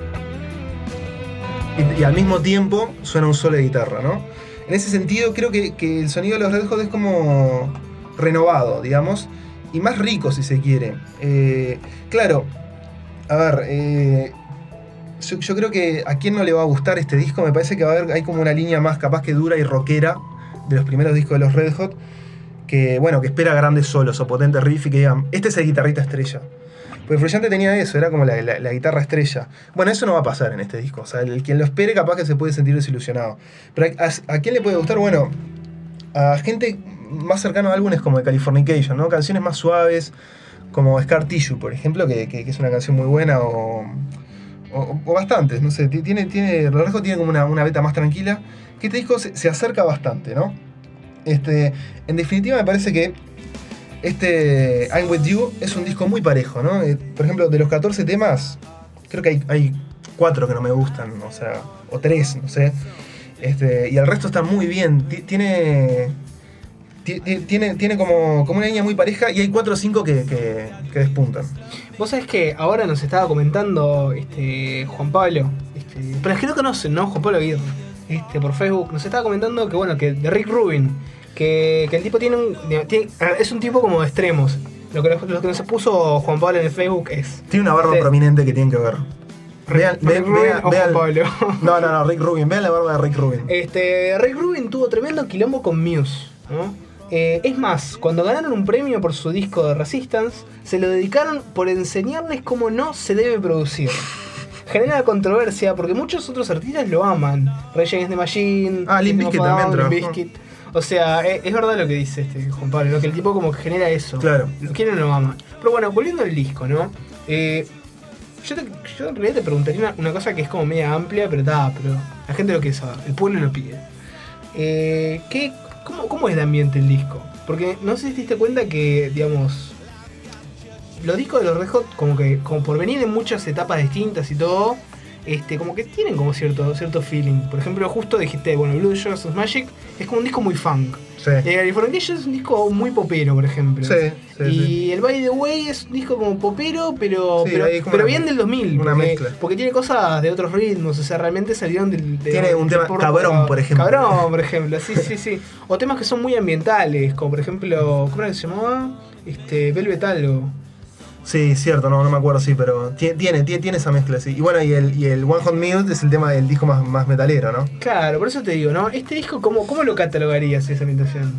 Y al mismo tiempo suena un solo de guitarra, ¿no? En ese sentido creo que el sonido de los Red Hot es como renovado, digamos, y más rico si se quiere. Claro, a ver, yo creo que a quien no le va a gustar este disco, me parece que hay como una línea más capaz que dura y rockera de los primeros discos de los Red Hot, que bueno, que espera grandes solos o potentes riffs y que digan, este es el guitarrista estrella. Porque Frusciante tenía eso, era como la guitarra estrella. Bueno, eso no va a pasar en este disco. O sea, quien lo espere capaz que se puede sentir desilusionado. Pero ¿a quién le puede gustar? Bueno, a gente más cercana a álbumes como de Californication, ¿no? Canciones más suaves, como Scar Tissue, por ejemplo, que es una canción muy buena, o bastantes, no sé. Los Red Hot tienen como una beta más tranquila, que este disco se acerca bastante, ¿no? En definitiva me parece que I'm With You es un disco muy parejo, ¿no? Por ejemplo, de los 14 temas, creo que hay 4 que no me gustan, o sea, o 3, no sé. Y el resto está muy bien. Tiene como una línea muy pareja y hay 4 o 5 que despuntan. Vos sabés que ahora nos estaba comentando Juan Pablo, pero es que no conocen, ¿no? Juan Pablo Aguirre, por Facebook, nos estaba comentando que bueno, que de Rick Rubin, que el tipo es un tipo como de extremos. Lo que nos puso Juan Pablo en el Facebook es... Tiene una barba prominente que tienen que ver. Rick Rubin o Juan Pablo. No, Rick Rubin. Vean la barba de Rick Rubin. Rick Rubin tuvo tremendo quilombo con Muse, ¿no? Es más, cuando ganaron un premio por su disco de Resistance, se lo dedicaron por enseñarles cómo no se debe producir. Genera controversia porque muchos otros artistas lo aman. Rage Against the Machine, Limp Bizkit también trabajó. Limp Bizkit. O sea, es verdad lo que dice Juan Pablo, ¿no? Que el tipo como que genera eso. Claro. Lo quieren o lo aman. Pero bueno, volviendo al disco, ¿no? Yo en realidad te preguntaría una cosa que es como media amplia, pero la gente lo quiere saber, el pueblo lo pide. ¿Cómo es de ambiente el disco? Porque no sé si te diste cuenta que, digamos, los discos de los Red Hot, como por venir en muchas etapas distintas y todo, como que tienen como cierto feeling. Por ejemplo, justo dijiste, bueno, Blue Sugar Sex Magic es como un disco muy funk. Sí. Californication es un disco muy popero, por ejemplo. Sí. El By the Way es un disco como popero, pero bien del 2000. Una mezcla. Porque tiene cosas de otros ritmos, o sea, realmente salieron tiene un tema, Cabrón, por ejemplo. Cabrón, por ejemplo, sí. O temas que son muy ambientales, como por ejemplo, ¿cómo era que se llamaba? Velvet algo. Sí, cierto, no me acuerdo, sí, pero tiene esa mezcla, sí. Y bueno, y el One Hot Minute es el tema del disco más metalero, ¿no? Claro, por eso te digo, ¿no? Este disco, ¿cómo lo catalogarías esa ambientación?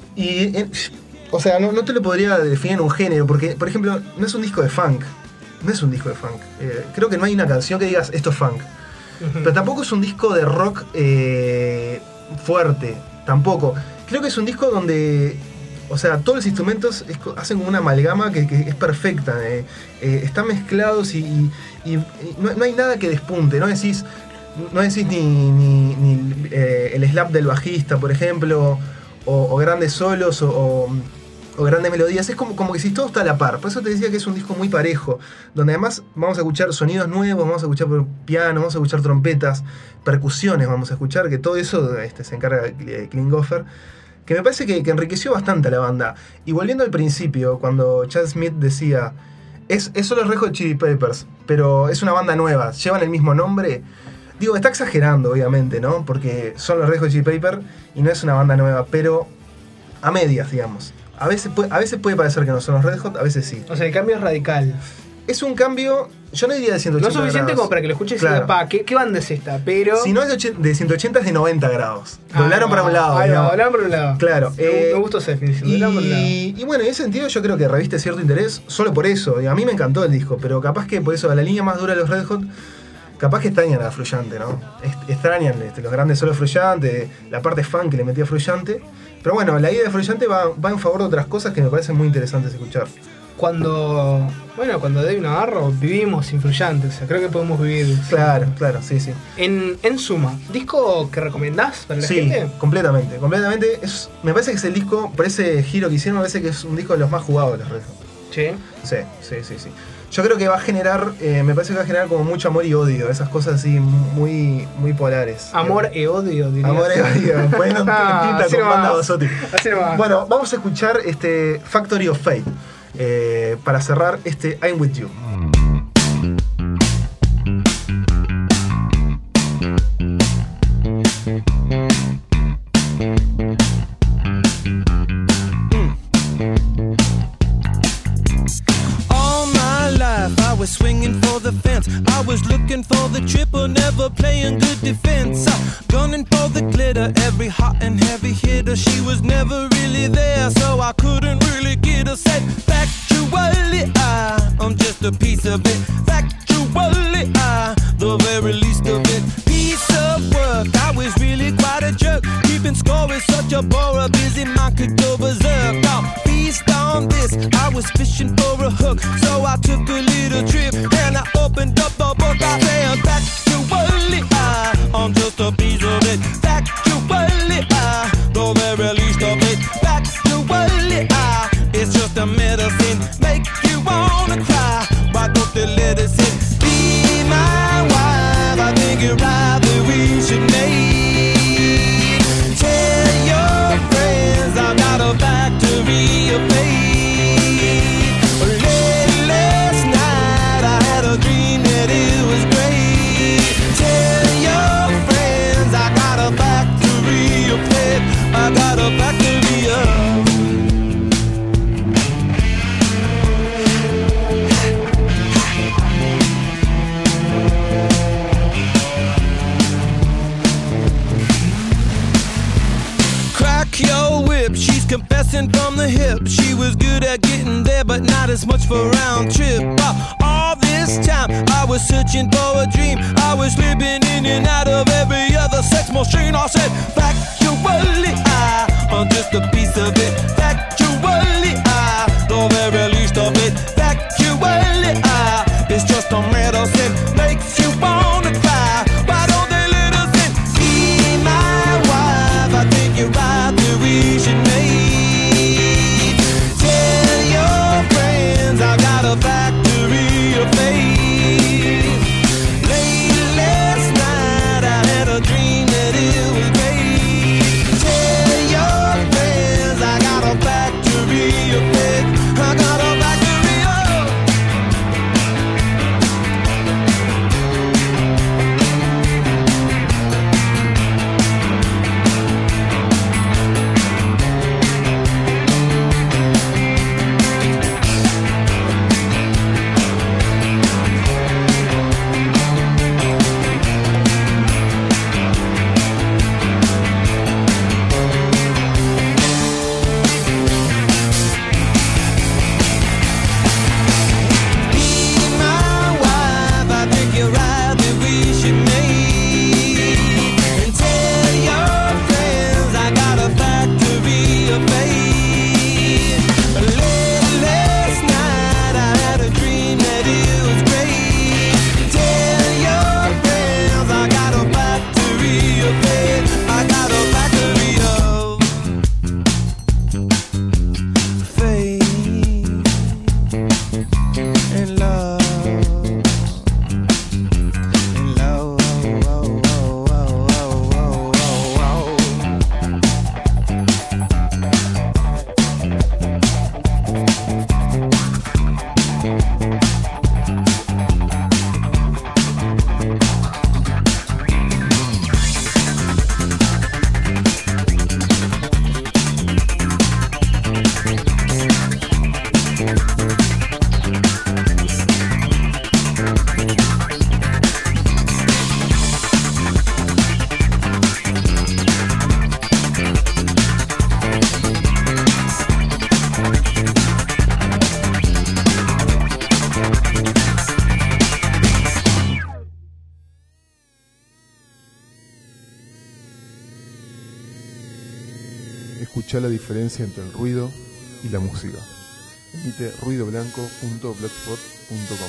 O sea, no te lo podría definir en un género, porque, por ejemplo, no es un disco de funk. Creo que no hay una canción que digas, esto es funk. Pero tampoco es un disco de rock fuerte, tampoco. Creo que es un disco donde... O sea, todos los instrumentos hacen como una amalgama que es perfecta. Están mezclados y no hay nada que despunte. No decís ni el slap del bajista, por ejemplo, o grandes solos, o o grandes melodías. Es como que si todo está a la par. Por eso te decía que es un disco muy parejo, donde además vamos a escuchar sonidos nuevos, vamos a escuchar piano, vamos a escuchar trompetas, percusiones vamos a escuchar, que todo eso se encarga Klinghoffer, que me parece que enriqueció bastante a la banda. Y volviendo al principio, cuando Chad Smith decía, es solo Red Hot Chili Peppers, pero es una banda nueva, llevan el mismo nombre. Digo, está exagerando, obviamente, ¿no? Porque son los Red Hot Chili Peppers y no es una banda nueva, pero a medias, digamos. A veces puede parecer que no son los Red Hot, a veces sí. O sea, el cambio es radical. Es un cambio, yo no diría de 180 No es suficiente grados. como para que lo escuches y Claro. digas, ¿qué banda es esta? Pero... Si no es de 180 es de 90 grados. Doblaron para un lado. Ahí va, digamos. doblaron para un lado. Claro. Me gustó esa definición. Doblaron para un lado. Y bueno, en ese sentido yo creo que reviste cierto interés solo por eso. Y a mí me encantó el disco, pero capaz que por eso a la línea más dura de los Red Hot, capaz que extrañan a Fluyante, ¿no? Extrañan los grandes solos Fluyante, la parte funk que le metía Fluyante. Pero bueno, la idea de Fluyante va en favor de otras cosas que me parecen muy interesantes escuchar. Cuando David Navarro vivimos sin Fluyante, o sea, creo que podemos vivir. Claro, sí. En suma, ¿disco que recomendás para la gente? Completamente. Me parece que es el disco, por ese giro que hicieron, me parece que es un disco de los más jugados de los Red Hot. Sí. Sí. Yo creo que va a generar, me parece que va a generar como mucho amor y odio, esas cosas así muy odio. Amor e odio, diría. Amor y odio. Bueno, tinta así con nomás. banda Basotti. Así nomás. Bueno, vamos a escuchar Factory of Fate para cerrar I'm With You. I was swinging for the fence. I was looking for the triple, never playing good defense. Gunning for the glitter, every hot and heavy hitter. She was never really there, so I couldn't really get her. Said factually, I'm just a piece of it. Factually, the very least of it. Piece of work, I was really quite a jerk. Keeping score is such a bore, a busy mind could go berserk. Now, feast on this, I was fishing for a hook, so I took a little trip and I opened up the book. I said factually, I'm just a piece of it. Factually, the very least of it. Factually, it's just a medicine, make you wanna cry. Why don't they let us in? Be my wife, I think you're right that we should make. Tell your friends I got a factory of faith. Last night I had a dream that it was great. Tell your friends I got a factory of faith. I got a factory of. Your whip, she's confessing from the hip. She was good at getting there, but not as much for round trip. All this time, I was searching for a dream. I was slipping in and out of every other sex machine. I said, factually, I'm just a piece of it. Factually, the very least of it. Factually, it's just a medicine, makes you wanna cry. Why don't they let us in? Be my wife, I think you're right. We should make. Tell your friends I got a factory of faith. Late last night I had a dream that it was great. Escuchá la diferencia entre el ruido y la música. Emite ruidoblanco.blogspot.com.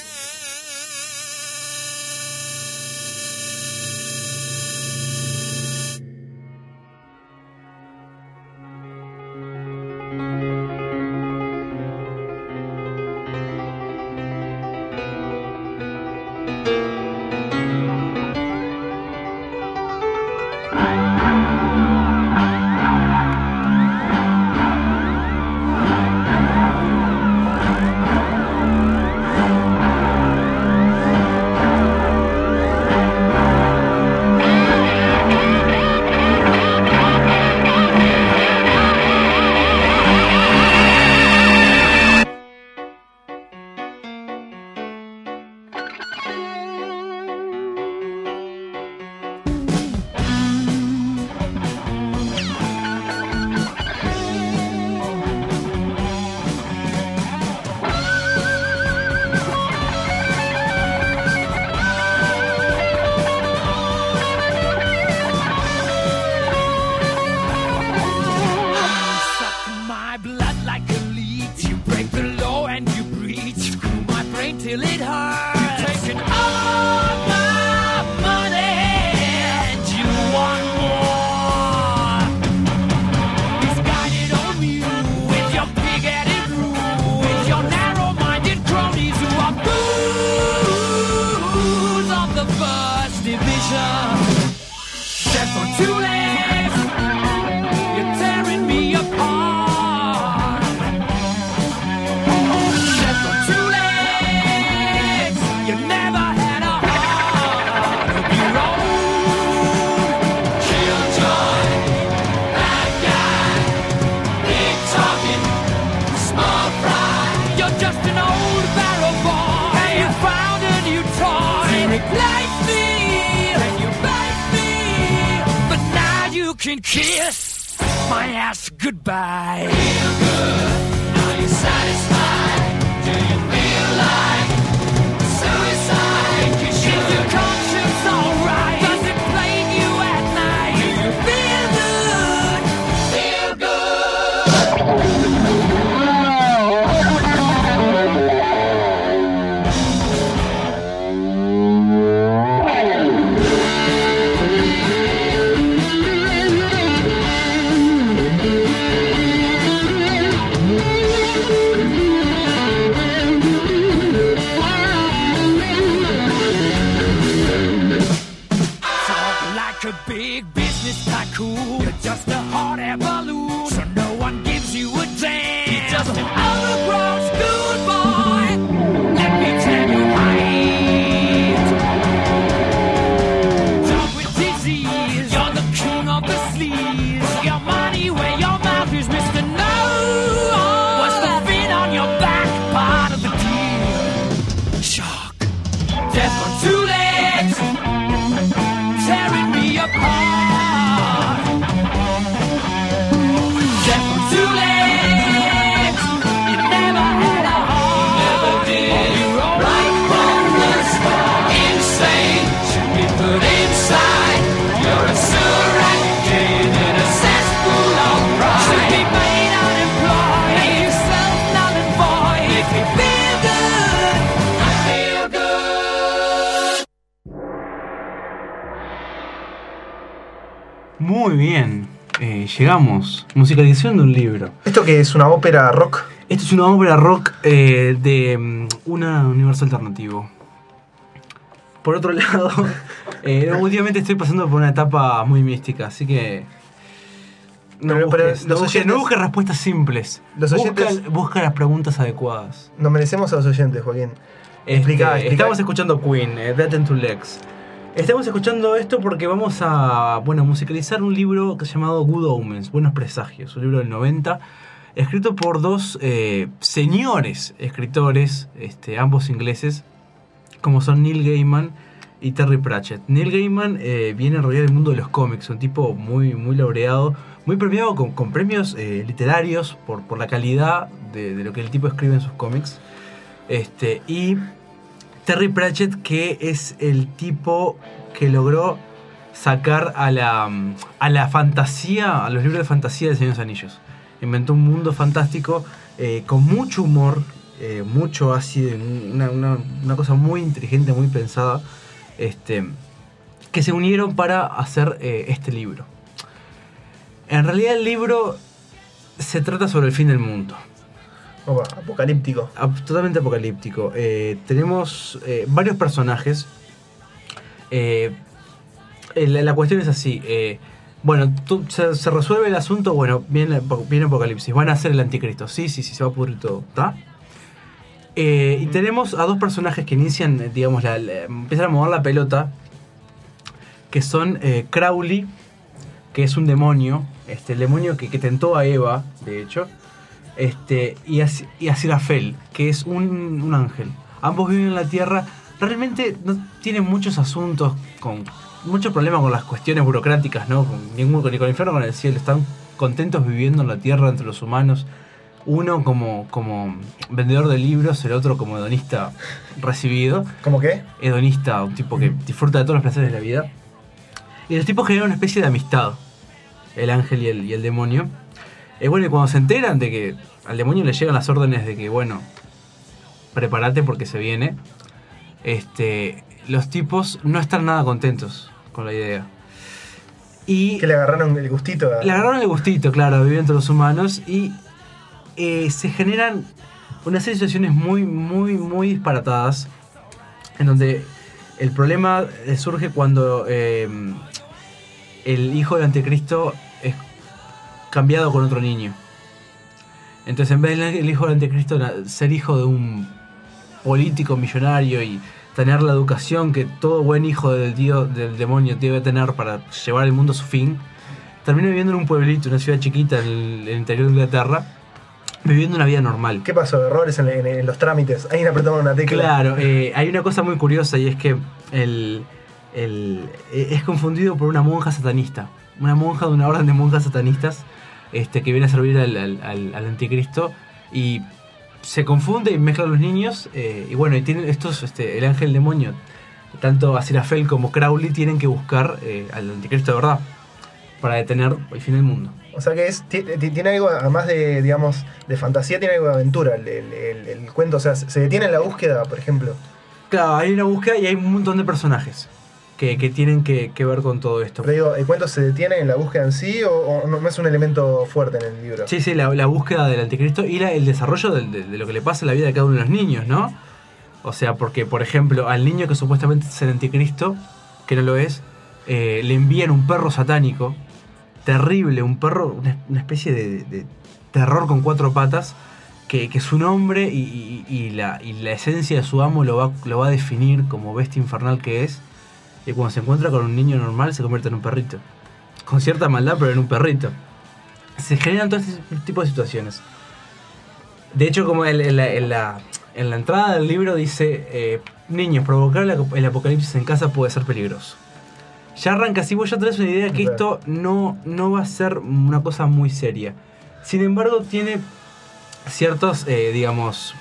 Till it hurts. You've taken all my money and you want more. Misguided on you with your big-headed rule, with your narrow-minded cronies who are fools of the first division. Steps on two legs, you're tearing me apart. Steps on two legs. You never had a heart of your own. Killjoy, bad guy, big talking, small fry. You're just an old barrel boy, and you found a new toy to replace me, and you bite me, but now you can kiss my ass goodbye. Feel good, now you're satisfied. Do you feel like suicide? Is your conscience alright? Does it plague you at night? Do you feel good? Feel a big business tycoon. You're just a hot air balloon, so no one gives you a damn. You're just an overgrown schoolboy. Let me tell you right. Done with disease, you're the king of the sleaze. Your money where your mouth is, Mr. No. What's the fin on your back? Part of the deal. Shock. Death on two legs. Tearing me apart. Death on two legs. You never had a heart. Never did. You're right from the start. Insane. Should be put inside. You're a sewer rat. Jaded in a cesspool of pride. Should be made unemployed. Make yourself null and void. If you feel good, I feel good. Muy bien, llegamos. Musicalización de un libro. ¿Esto que es una ópera rock? Esto es una ópera rock de un universo alternativo. Por otro lado, últimamente estoy pasando por una etapa muy mística, así que no busques respuestas simples. Los oyentes busca las preguntas adecuadas. nos merecemos a los oyentes, Joaquín. Explica. Estamos escuchando Queen, Dead and Two Legs. Estamos escuchando esto porque vamos a musicalizar un libro que se llamado Good Omens, Buenos Presagios, un libro del 90, escrito por dos señores escritores, ambos ingleses, como son Neil Gaiman y Terry Pratchett. Neil Gaiman viene en realidad del mundo de los cómics, un tipo muy, muy laureado, muy premiado con premios literarios por la calidad de lo que el tipo escribe en sus cómics. Y Terry Pratchett, que es el tipo que logró sacar a la fantasía, a los libros de fantasía de Señor de los Anillos. Inventó un mundo fantástico con mucho humor, mucho ácido, una cosa muy inteligente, muy pensada, que se unieron para hacer este libro. En realidad el libro se trata sobre el fin del mundo. Opa, apocalíptico. Totalmente apocalíptico. Tenemos varios personajes. La cuestión es así. Bueno, se resuelve el asunto. Bueno, viene Apocalipsis. Van a ser el anticristo. Sí, se va a pudrir todo. ¿Está? Y tenemos a dos personajes que inician, digamos, empiezan a mover la pelota. Que son Crowley, que es un demonio. El demonio que tentó a Eva, de hecho. Y a Sirafel, que es un ángel. Ambos viven en la tierra. Realmente no tienen muchos asuntos, mucho problema con las cuestiones burocráticas, ¿no? Ni con el infierno ni con el cielo. Están contentos viviendo en la tierra entre los humanos. Uno como vendedor de libros, el otro como hedonista recibido. ¿Cómo qué? Hedonista, un tipo que disfruta de todos los placeres de la vida. Y los tipos generan una especie de amistad, el ángel y el demonio. Bueno, y cuando se enteran de que al demonio le llegan las órdenes de que, bueno, prepárate porque se viene, los tipos no están nada contentos con la idea. Y que le agarraron el gustito. Le agarraron el gustito, claro, a vivir entre los humanos. Y se generan una serie de situaciones muy, muy, muy disparatadas, en donde el problema surge cuando el hijo del anticristo es cambiado con otro niño. Entonces, en vez del hijo del anticristo ser hijo de un político millonario y tener la educación que todo buen hijo del demonio debe tener para llevar el mundo a su fin, termina viviendo en un pueblito, una ciudad chiquita en el interior de Inglaterra, viviendo una vida normal. ¿Qué pasó? ¿Errores en los trámites? Ahí apretaron una tecla. Claro, hay una cosa muy curiosa, y es que es confundido por una monja satanista. Una monja de una orden de monjas satanistas que viene a servir al anticristo, y se confunde y mezcla a los niños, y bueno, y tienen el ángel demonio, tanto Aziraphale como Crowley tienen que buscar al anticristo de verdad para detener el fin del mundo. O sea que tiene algo, además de, digamos, de fantasía, tiene algo de aventura el cuento. O sea, se detiene en la búsqueda, por ejemplo. Claro, hay una búsqueda y hay un montón de personajes que tienen que ver con todo esto. Pero digo, ¿el cuento se detiene en la búsqueda en sí o no es un elemento fuerte en el libro? Sí, la búsqueda del anticristo y el desarrollo de lo que le pasa en la vida de cada uno de los niños, ¿no? O sea, porque, por ejemplo, al niño que supuestamente es el anticristo, que no lo es, le envían un perro satánico, terrible, un perro, una especie de terror con 4 patas, que su nombre y la esencia de su amo lo va a definir como bestia infernal que es. Y cuando se encuentra con un niño normal se convierte en un perrito. Con cierta maldad, pero en un perrito. Se generan todo este tipo de situaciones. De hecho, como en la entrada del libro dice, niños, provocar el apocalipsis en casa puede ser peligroso. Ya arranca así, vos ya tenés una idea que esto no va a ser una cosa muy seria. Sin embargo, tiene ciertos, digamos...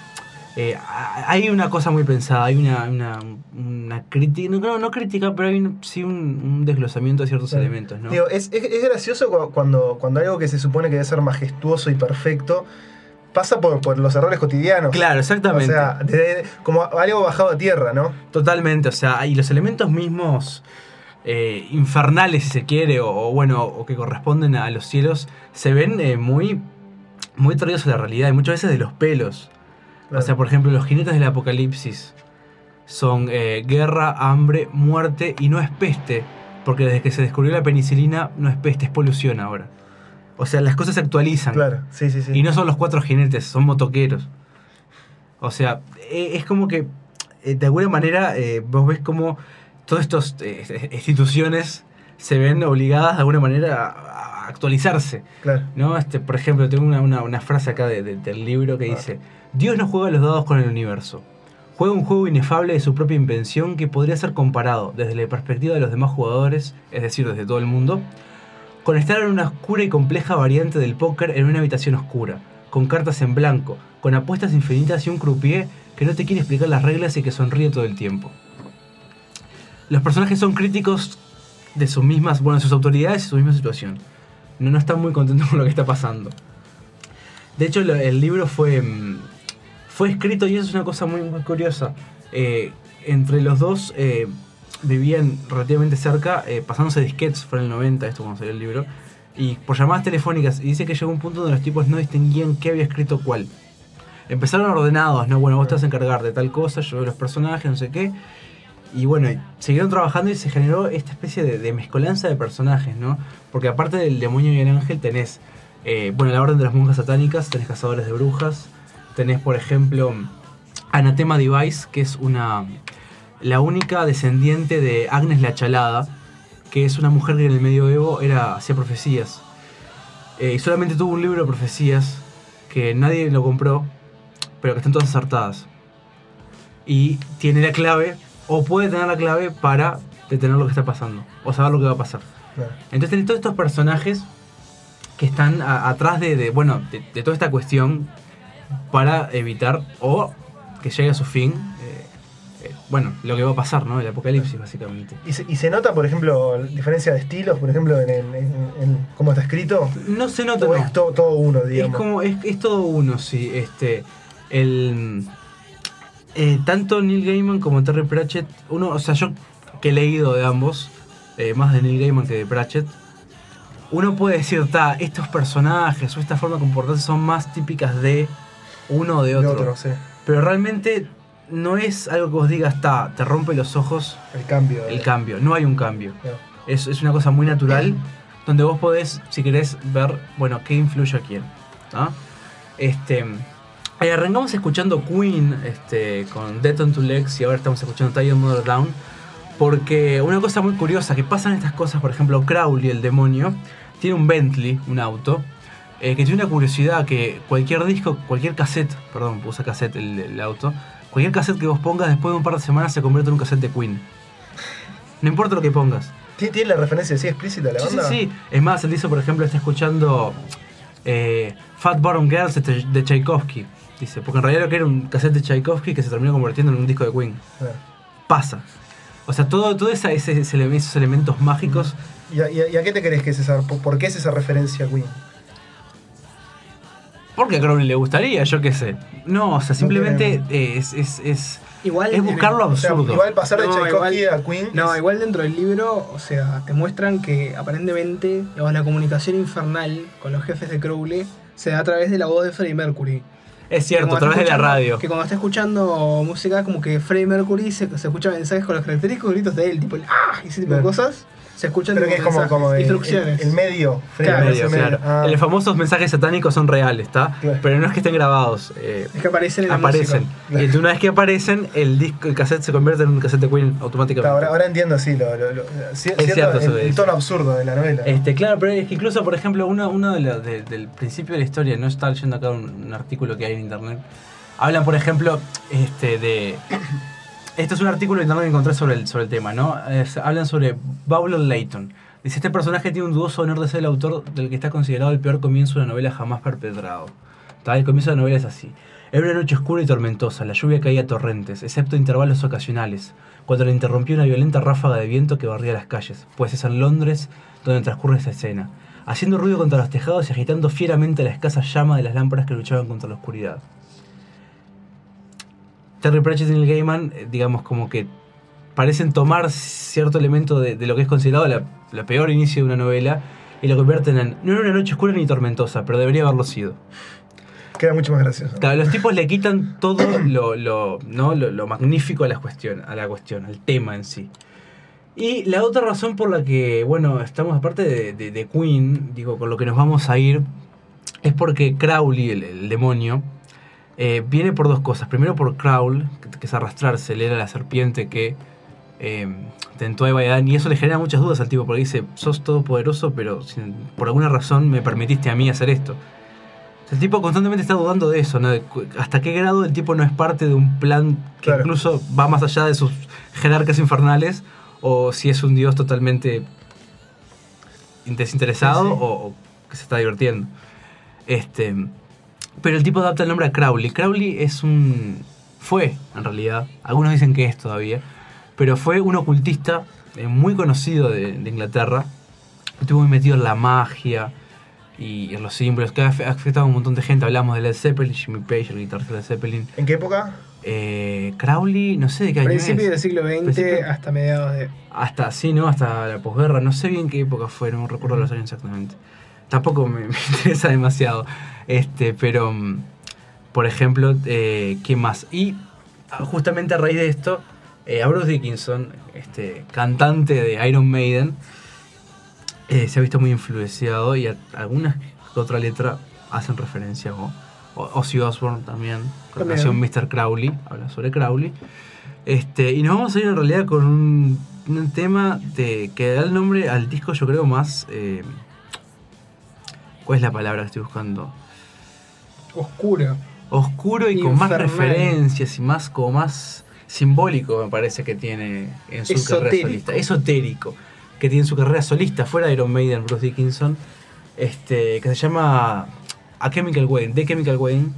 hay una cosa muy pensada, hay una crítica, no crítica, pero hay sí un desglosamiento de ciertos elementos, ¿no? Digo, es gracioso cuando algo que se supone que debe ser majestuoso y perfecto pasa por los errores cotidianos. Claro, exactamente. O sea, como algo bajado a tierra, ¿no? Totalmente, o sea, y los elementos mismos infernales, si se quiere, o que corresponden a los cielos, se ven muy, muy traídos a la realidad, y muchas veces de los pelos. Claro. O sea, por ejemplo, los jinetes del apocalipsis son guerra, hambre, muerte, y no es peste, porque desde que se descubrió la penicilina no es peste, es polución ahora. O sea, las cosas se actualizan. Claro, sí. Y no son los 4 jinetes, son motoqueros. O sea, es como que, de alguna manera, vos ves como todas estas instituciones se ven obligadas de alguna manera a actualizarse. Claro. ¿No? Por ejemplo, tengo una frase acá del libro que dice: Dios no juega los dados con el universo. Juega un juego inefable de su propia invención que podría ser comparado desde la perspectiva de los demás jugadores, es decir, desde todo el mundo, con estar en una oscura y compleja variante del póker en una habitación oscura, con cartas en blanco, con apuestas infinitas y un croupier que no te quiere explicar las reglas y que sonríe todo el tiempo. Los personajes son críticos de sus mismas, bueno, sus autoridades y su misma situación. No están muy contentos con lo que está pasando. De hecho, el libro fue escrito, y eso es una cosa muy, muy curiosa. Entre los dos vivían relativamente cerca, pasándose disquetes, fue en el 90, esto cuando salió el libro, y por llamadas telefónicas, y dice que llegó un punto donde los tipos no distinguían qué había escrito cuál. Empezaron ordenados, ¿no? Bueno, vos te vas a encargar de tal cosa, yo de los personajes, no sé qué. Y bueno, siguieron trabajando y se generó esta especie de mezcolanza de personajes, ¿no? Porque aparte del demonio y el ángel tenés, bueno, la orden de las monjas satánicas, tenés cazadores de brujas, tenés, por ejemplo, Anatema Device, que es la única descendiente de Agnes la Chalada, que es una mujer que en el medioevo hacía profecías. Y solamente tuvo un libro de profecías que nadie lo compró, pero que están todas acertadas. Y tiene la clave, o puede tener la clave para detener lo que está pasando, o saber lo que va a pasar. Claro. Entonces tenés todos estos personajes que están atrás de toda esta cuestión para evitar o que llegue a su fin, bueno, lo que va a pasar, ¿no? El apocalipsis, básicamente. ¿Y se nota, por ejemplo, diferencia de estilos, por ejemplo, en cómo está escrito? No se nota, ¿O no. es todo uno, digamos? Es todo uno, sí. Tanto Neil Gaiman como Terry Pratchett, yo que he leído de ambos, más de Neil Gaiman que de Pratchett, uno puede decir, estos personajes o esta forma de comportarse son más típicas de uno o de otro. Sí. Pero realmente no es algo que vos digas, te rompe los ojos El cambio. el cambio. No hay un cambio. Claro. Es una cosa muy natural, donde vos podés, si querés, ver, bueno, qué influye a quién. ¿Ah? Arrancamos escuchando Queen con Death on Two Legs, y ahora estamos escuchando Tie Your Mother Down, porque una cosa muy curiosa, que pasan estas cosas, por ejemplo, Crowley, el demonio, tiene un Bentley, un auto, que tiene una curiosidad, que cualquier disco, cualquier cassette, perdón, usa cassette el auto, cualquier cassette que vos pongas después de un par de semanas se convierte en un cassette de Queen. No importa lo que pongas. ¿Tiene la referencia así explícita a la banda? Sí. Es más, él dice, por ejemplo, está escuchando Fat Bottom Girls de Tchaikovsky. Dice, porque en realidad lo que era un cassette de Tchaikovsky que se terminó convirtiendo en un disco de Queen. Claro. Pasa. O sea, todo esos elementos mágicos. ¿Y a qué te crees que es esa? ¿Por qué es esa referencia a Queen? Porque a Crowley le gustaría, yo qué sé. No, o sea, simplemente es Igual buscar lo O sea, absurdo. igual pasar de No, Tchaikovsky igual- a Queen. No, es- igual dentro del libro, o sea, te muestran que aparentemente, digamos, la comunicación infernal con los jefes de Crowley se da a través de la voz de Freddie Mercury. Es cierto, Que a cuando través de la está escuchando- radio. Que cuando está escuchando música, como que Freddie Mercury se escucha mensajes con los característicos gritos de él, tipo el ¡ah! Y ese tipo de Claro. cosas, se escuchan Pero que es como, mensajes, instrucciones. el medio. Claro, frente a ese Claro. Ah. Los famosos mensajes satánicos son reales, ¿está? Claro. Pero no es que estén grabados. Es que aparecen en la Aparecen. música. Claro. Y entonces una vez que aparecen, el cassette se convierte en un cassette de Queen automáticamente. Ahora entiendo, sí, cierto eso de el eso. tono absurdo de la novela. Claro, pero es que incluso, por ejemplo, uno del principio de la historia, no está leyendo acá un artículo que hay en internet. Hablan, por ejemplo, esto es un artículo de internet que encontré sobre el tema, ¿no? Hablan sobre Bowler Layton. Dice, este personaje tiene un dudoso honor de ser el autor del que está considerado el peor comienzo de una novela jamás perpetrado. El comienzo de la novela es así. Era una noche oscura y tormentosa, la lluvia caía a torrentes, excepto intervalos ocasionales, cuando la interrumpió una violenta ráfaga de viento que barría las calles, pues es en Londres donde transcurre esa escena, haciendo ruido contra los tejados y agitando fieramente la escasa llama de las lámparas que luchaban contra la oscuridad. Terry Pratchett y Neil Gaiman, digamos, como que parecen tomar cierto elemento de lo que es considerado la peor inicio de una novela y lo convierten en, no era una noche oscura ni tormentosa, pero debería haberlo sido. Queda mucho más gracioso. Claro, los tipos le quitan todo lo magnífico a la cuestión, al tema en sí. Y la otra razón por la que, bueno, estamos aparte de Queen, digo, con lo que nos vamos a ir, es porque Crowley, el demonio, viene por dos cosas. Primero por Crowl, que es arrastrarse, él era la serpiente que tentó a Eva y Adán, y eso le genera muchas dudas al tipo, porque dice, sos todopoderoso, pero por alguna razón me permitiste a mí hacer esto. El tipo constantemente está dudando de eso, ¿no? De hasta qué grado el tipo no es parte de un plan que Claro. incluso va más allá de sus jerarcas infernales, o si es un dios totalmente desinteresado, Sí, sí. o que se está divirtiendo. Pero el tipo adapta el nombre a Crowley. Crowley fue, en realidad, algunos dicen que es todavía, pero fue un ocultista muy conocido de Inglaterra. Estuvo muy metido en la magia y en los símbolos, que ha afectado a un montón de gente. Hablamos de Led Zeppelin, Jimmy Page, el guitarrista de Led Zeppelin. ¿En qué época? Crowley, no sé de qué año Principio es. del siglo XX Principio- hasta mediados de... Hasta, sí, ¿no? Hasta la posguerra. No sé bien qué época fue, no recuerdo los años exactamente. Tampoco me interesa demasiado. Pero, por ejemplo, ¿qué más? Y justamente a raíz de esto, a Bruce Dickinson, cantante de Iron Maiden, se ha visto muy influenciado y algunas que otra letra hacen referencia o Ozzy Osbourne también, con la canción Mr. Crowley, habla sobre Crowley. Y nos vamos a ir en realidad con un tema que da el nombre al disco, yo creo, más... ¿cuál es la palabra que estoy buscando? Oscuro. Oscuro y con más Infernal. referencias y más simbólico, me parece que tiene en su carrera Esotérico. solista. Esotérico, que tiene en su carrera solista fuera de Iron Maiden, Bruce Dickinson, que se llama A Chemical Wedding, The Chemical Wedding.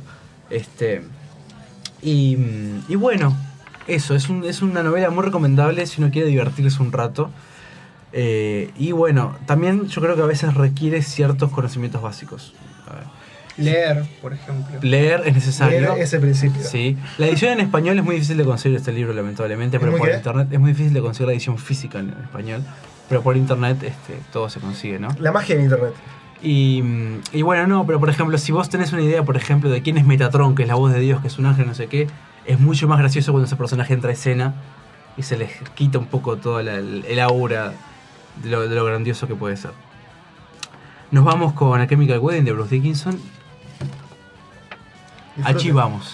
Y bueno, eso, es una novela muy recomendable si uno quiere divertirse un rato. Y bueno, también yo creo que a veces requiere ciertos conocimientos básicos. A ver, Leer, por ejemplo. leer es necesario. Leer ese principio. Sí. La edición en español es muy difícil de conseguir este libro, lamentablemente, ¿Es pero muy por qué? internet es muy difícil de conseguir la edición física en español, pero por internet todo se consigue, ¿no? La magia de internet. Y bueno, no, pero por ejemplo, si vos tenés una idea, por ejemplo, de quién es Metatron, que es la voz de Dios, que es un ángel, no sé qué, es mucho más gracioso cuando ese personaje entra a escena y se les quita un poco toda el aura de lo grandioso que puede ser. Nos vamos con A Chemical Wedding de Bruce Dickinson. Disfruten. Allí vamos.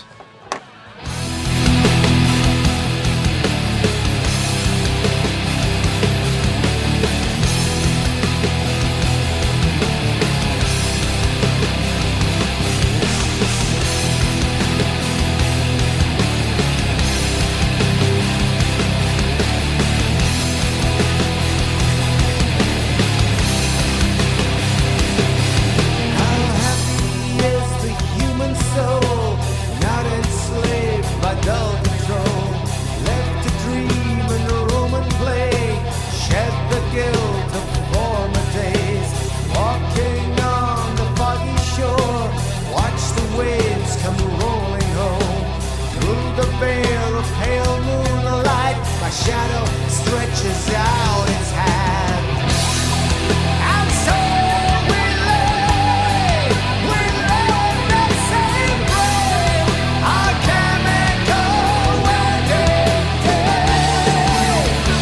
How happy is the human soul, not enslaved by dull control, left to dream and roam and play, shed the guilt of former days, walking on the foggy shore, watch the waves come rolling home, through the veil of pale moonlight, my shadow stretches out its hand. And so we lay the same grave, our chemical wedding day.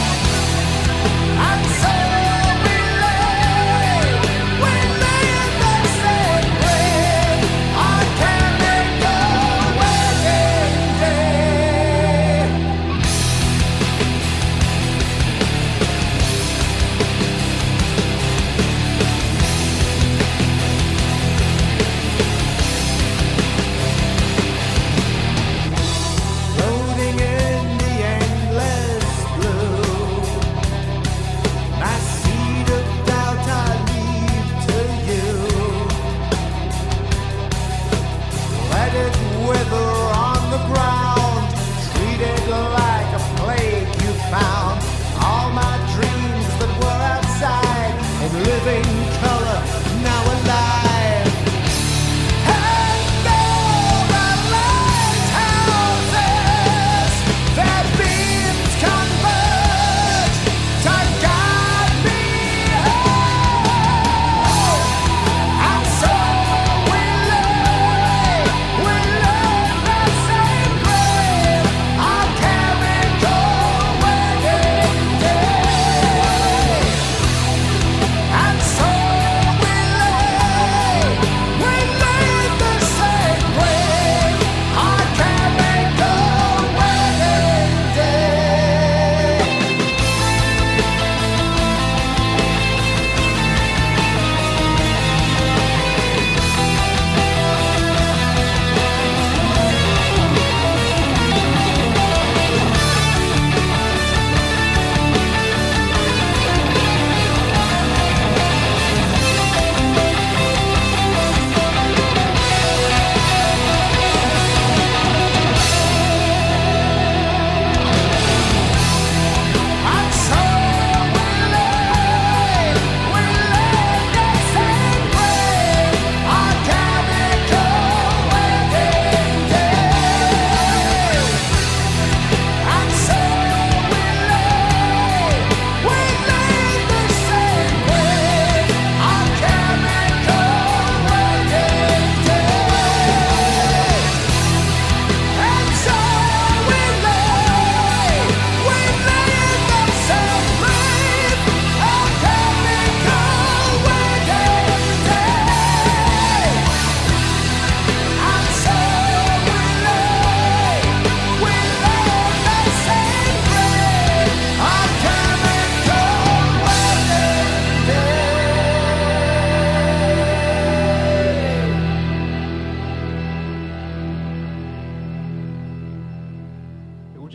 And so we lay the same grave, our chemical wedding day.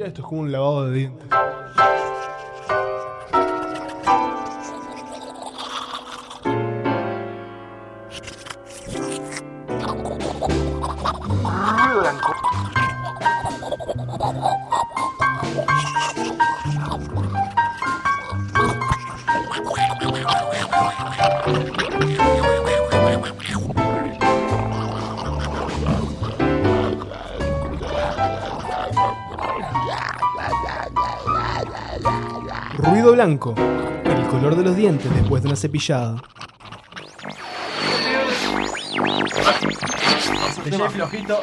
Esto es como un lavado de dientes. Ruido blanco, el color de los dientes después de una cepillada. Te lleve flojito.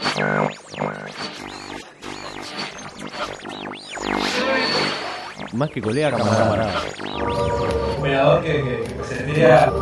Más que colega, camarada. Operador que se le tire a...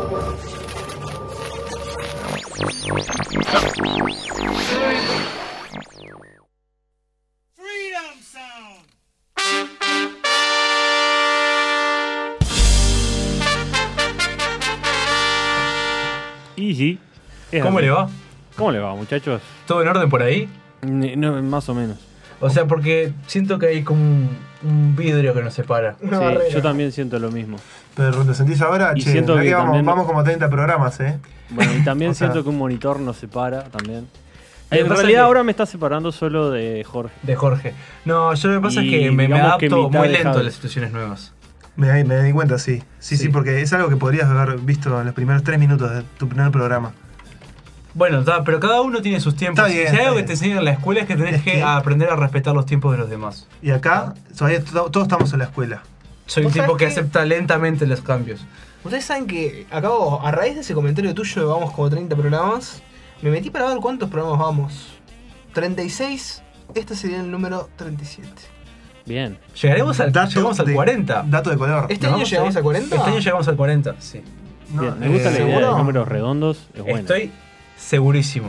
Y sí. ¿Cómo le va? ¿Cómo le va, muchachos? ¿Todo en orden por ahí? No, más o menos. O sea, porque siento que hay como un vidrio que nos separa. Una Sí, barrera. yo también siento lo mismo. Pero ¿te sentís ahora? Y Che, siento mirá que que vamos, también- vamos como 30 programas, Bueno, y también O sea- siento que un monitor nos separa también. Lo que En pasa realidad que- ahora me está separando solo de Jorge. De Jorge. No, yo lo que pasa Y es que me digamos que adapto mitad muy de lento a Javi. las situaciones nuevas. Me di cuenta, sí. Sí, Sí. porque es algo que podrías haber visto en los primeros 3 minutos de tu primer programa. Bueno, pero cada uno tiene sus tiempos. Está bien, Si hay algo está que te bien. enseñan en la escuela es que tenés Es que que- aprender a respetar los tiempos de los demás. Y acá, todavía todos estamos en la escuela. Soy un ¿Vos tipo sabés que qué? acepta lentamente los cambios. Ustedes saben que acabo, a raíz de ese comentario tuyo de vamos como 30 programas, me metí para ver cuántos programas vamos. 36, este sería el número 37. Bien. Llegamos al 40. Dato de color. ¿Este año llegamos a 40? Este año llegamos al 40, sí. No, Bien. Me gusta la idea de ¿seguro? números redondos. Es buena. Estoy segurísimo.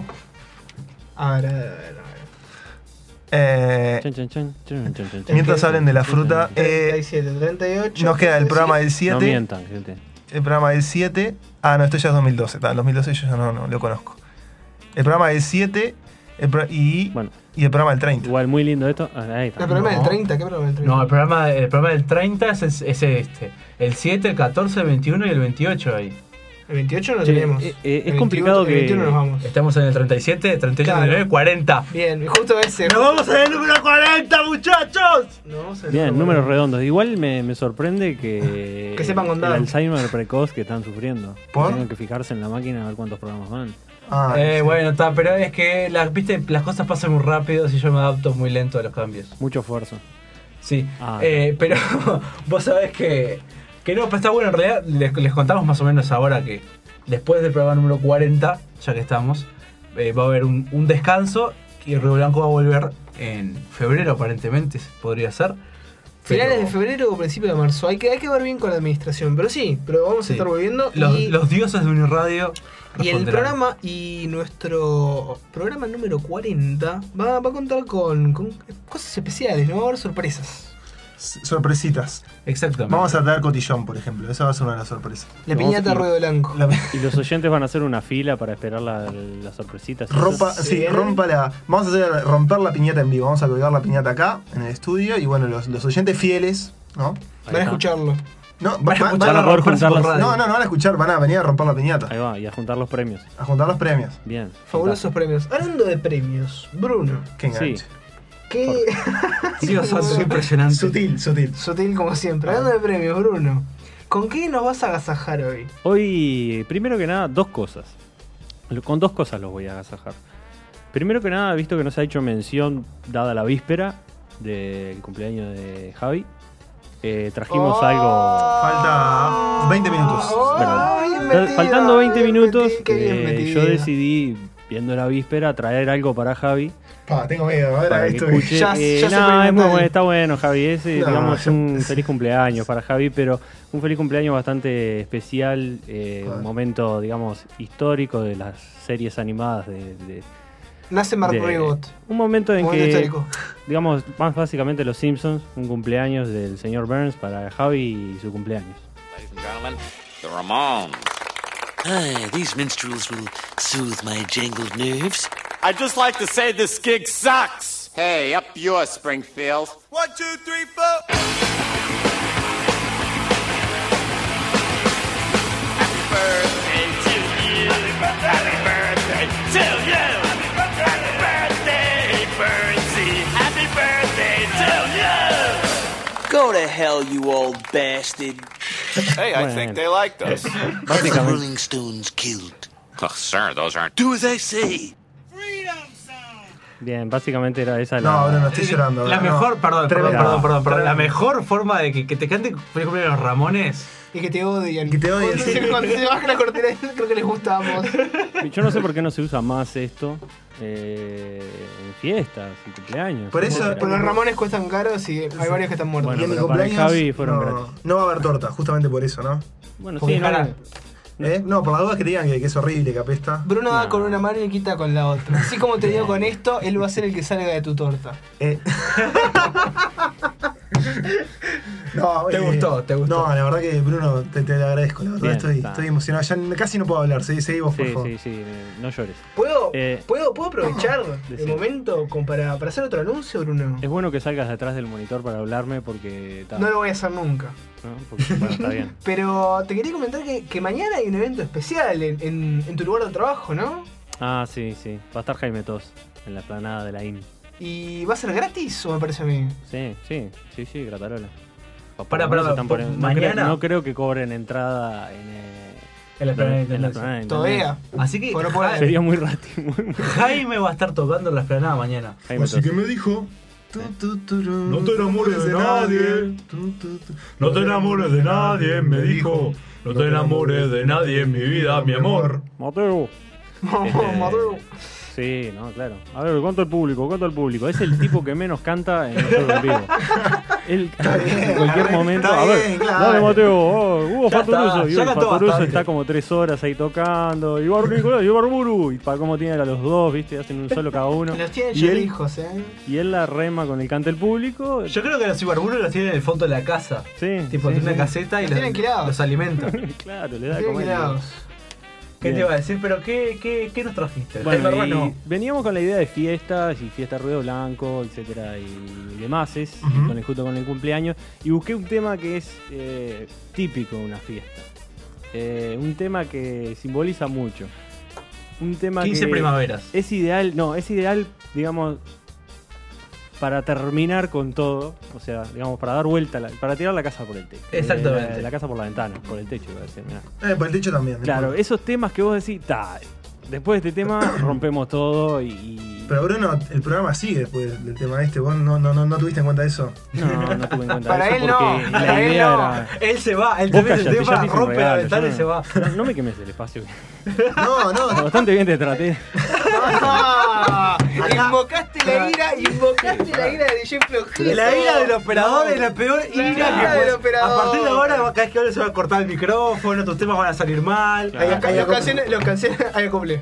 A ver, a ver, a ver. Chan, chan, chan, chan, chan, chan, Mientras chan. hablen de la fruta, 37, 38. nos queda el programa del No 7. mientan, gente. El programa del 7. Ah, no, esto ya es 2012. El 2012 yo ya no lo conozco. El programa del 7 y Bueno, el programa del 30. igual muy lindo esto. Ah, ahí está. ¿El programa No. del 30? ¿Qué programa del 30? No, el programa del 30 es este. El 7, el 14, el 21 y el 28 ahí. El 28 no Che, tenemos. es El 21, complicado el que- 21 nos vamos. Estamos en el 37, 38, Claro. 39, 40. Bien, y justo ese. ¡Nos vamos al número 40, muchachos! Nos vamos al Bien, número números redondos. Igual me sorprende que, Que sepan contar. el Alzheimer precoz que están sufriendo. ¿Por? Tienen que fijarse en la máquina a ver cuántos programas van. Ah, sí. Bueno, está, pero es que viste, las cosas pasan muy rápido y yo me adapto muy lento a los cambios. Mucho esfuerzo. Sí, Ah. pero vos sabés que no, pero está bueno, en realidad les contamos más o menos ahora que después del programa número 40, ya que estamos, va a haber un descanso y Río Blanco va a volver en febrero aparentemente, podría ser. Finales Pero de febrero o principios de marzo. Hay que ver bien con la administración. Pero sí, pero vamos Sí. a estar volviendo. Los dioses de Uniradio Y el responderán. programa y nuestro programa número 40 va a contar con cosas especiales, ¿no? Va a haber sorpresas. Sorpresitas. Exactamente. Vamos a traer cotillón, por ejemplo. Esa va a ser una de las sorpresas. La Vamos piñata a- ruido blanco. La- Y los oyentes van a hacer una fila para esperar las sorpresitas. Rompa, ¿Se sí, vienen? rompa la. Vamos a romper la piñata en vivo. Vamos a colgar la piñata acá, en el estudio. Y bueno, los oyentes fieles, ¿no? Ahí Van a está. escucharlo. No, Van a escuchar van a poder romperse por juntarlas. radio. no van a escuchar, van a venir a romper la piñata. Ahí va, y a juntar los premios. A juntar los premios. Bien. Fabulosos premios. Hablando de premios, Bruno. Qué enganche. Sí. ¿Qué? Dios santo, impresionante. Sutil, sutil. Sutil como siempre. Hablando de premios, Bruno. ¿Con qué nos vas a agasajar hoy? Hoy, primero que nada, dos cosas. Con dos cosas los voy a agasajar. Primero que nada, visto que nos ha hecho mención, dada la víspera del cumpleaños de Javi, trajimos Oh. algo. Falta 20 minutos. Bueno, bien metido, faltando 20 bien minutos, metido, qué bien metido. yo decidí, viendo la víspera, traer algo para Javi. Pa, tengo miedo. A ver, Para que esto escuche. Ya se No, experimental. es muy bueno, está bueno, Javi. Es, No, digamos, ya- un feliz cumpleaños para Javi, pero un feliz cumpleaños bastante especial. Un momento, digamos, histórico de las series animadas de Nace Mark de- Ribot. un momento en Momento que, histórico. digamos, más básicamente Los Simpsons, un cumpleaños del señor Burns para Javi y su cumpleaños. Ladies and gentlemen, the Ramones. Aye, these minstrels will soothe my jangled nerves. I'd just like to say this gig sucks. Hey, up yours, Springfield. 1, 2, 3, 4. Happy birthday to you. Happy birthday to you. Happy birthday, Bernsey. Happy birthday to you. Go to hell, you old bastard. Hey, I think they liked us. The Rolling Stones killed. Oh, sir, those aren't. Do as I say. Bien, básicamente era esa No, la... no, estoy llorando. La no. mejor, perdón, Tremendo. la mejor forma de que te cante por ejemplo los Ramones. Y que te odian. Que te odian, sí. Cuando se baja la cortina, creo que les gustamos. Yo no sé por qué no se usa más esto en fiestas y cumpleaños. Por eso- etcétera. Porque los Ramones cuestan caros y hay varios que están muertos. Bueno, Y en mi pero para el cumpleaños Javi fueron no, gratis. no va a haber torta, justamente por eso, ¿no? Bueno, Porque sí, no, cara- No, por las dudas que te digan que es horrible, que apesta. Bruno va No. con una mano y quita con la otra. Así como te digo con esto, él va a ser el que salga de tu torta. No, ¿Te gustó? ¿Te gustó? No, la verdad que Bruno, te lo agradezco, la verdad Bien, estoy, está. estoy emocionado. Ya casi no puedo hablar, seguí vos, por Sí, favor. sí, no llores. ¿Puedo ¿Puedo aprovechar el decime. momento como para hacer otro anuncio, Bruno? Es bueno que salgas detrás del monitor para hablarme porque... No lo voy a hacer nunca. ¿no? Porque, bueno, está bien. Pero te quería comentar que mañana hay un evento especial en tu lugar de trabajo, ¿no? Ah, sí. Va a estar Jaime Tos en la explanada de la IN. ¿Y va a ser gratis o me parece a mí? Sí, gratarola. Para, Se están poniendo- mañana. no creo que cobren entrada En la explanada de en la Intendencia. explanada de Todavía. Intendencia. Así que Bueno, puede- Sería muy rati. muy- Jaime va a estar tocando en la explanada mañana. Jaime Así Tos. que me dijo. No te enamores de nadie. No te enamores de nadie, me dijo. No te enamores de nadie en mi vida, mi amor. Mateo. Mateo. Sí, no, claro. A ver, ¿cuánto el público? Es el tipo que menos canta en el show en vivo. Él, en cualquier momento. está A ver, bien, claro. dale, Mateo. Hugo Ya Fatoruso. está, Y ya hoy cantó Fatoruso bastante. está como 3 horas ahí tocando. Y Nicolás, y Barburu. Y para cómo tienen a los dos, ¿viste? Hacen un solo cada uno. Los tienen Y ya él, hijos, y él la rema con el cante el público. Yo creo que los cibarburos los tienen en el fondo de la casa. Sí. Tipo, sí, tiene una sí. caseta y Los tienen criados. los alimenta. Claro, le da de Tienen comer. criados. ¿Qué te Bien. iba a decir? Pero ¿qué nos trajiste? Bueno, Jaime y Ruano. veníamos con la idea de fiestas y fiesta ruido blanco, etcétera, y demás, Ujú. justo con el cumpleaños, y busqué un tema que es típico de una fiesta. Un tema que simboliza mucho. Un tema 15 que primaveras. es ideal, digamos, para terminar con todo, o sea, digamos, para dar vuelta, para tirar la casa por el techo. Exactamente. La casa por la ventana, por el techo, iba a decir, mirá. Por el techo también. Claro, después. esos temas que vos decís, después de este tema rompemos todo y... Pero Bruno, el programa sigue después del tema este. ¿Vos no tuviste en cuenta eso? No tuve en cuenta Para eso él no, porque para la él idea no. era... Él se va, él Vos te mete el callate, ya tema, te hice un rompe la regalo, ventana yo y se va. No me quemes el espacio. No. Bastante bien te traté. Ah, invocaste la ira de DJ Flojito. La ira del operador es la peor La ira ira que del puede- operador. A partir de ahora, cada vez que hable se va a cortar el micrófono, tus temas van a salir mal. Claro. Los canciones, hay acople.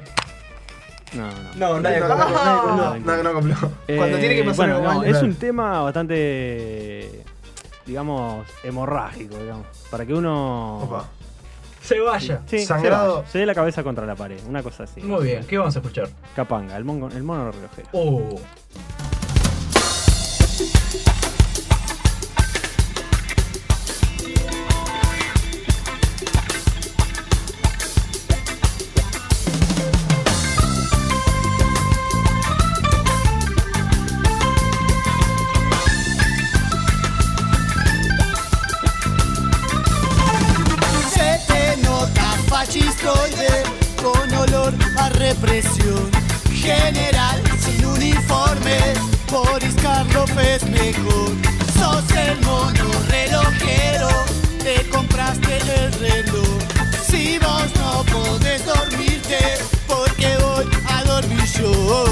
No. nadie No cumplió. Cuando tiene que pasar bueno, algo no, mal, es claro. un tema bastante, digamos, hemorrágico, digamos. Para que uno... Opa. Se vaya. Sí, Sangrado. se dé la cabeza contra la pared, una cosa así. Muy bien, ¿qué vamos a escuchar? Capanga, el mono relojero. Oh. Se te nota fascistoide con olor a represión. General sin uniforme, Boris Karloff es mejor. Sos el mono relojero, te compraste el reloj. Si vos no podés dormirte, porque voy a dormir yo.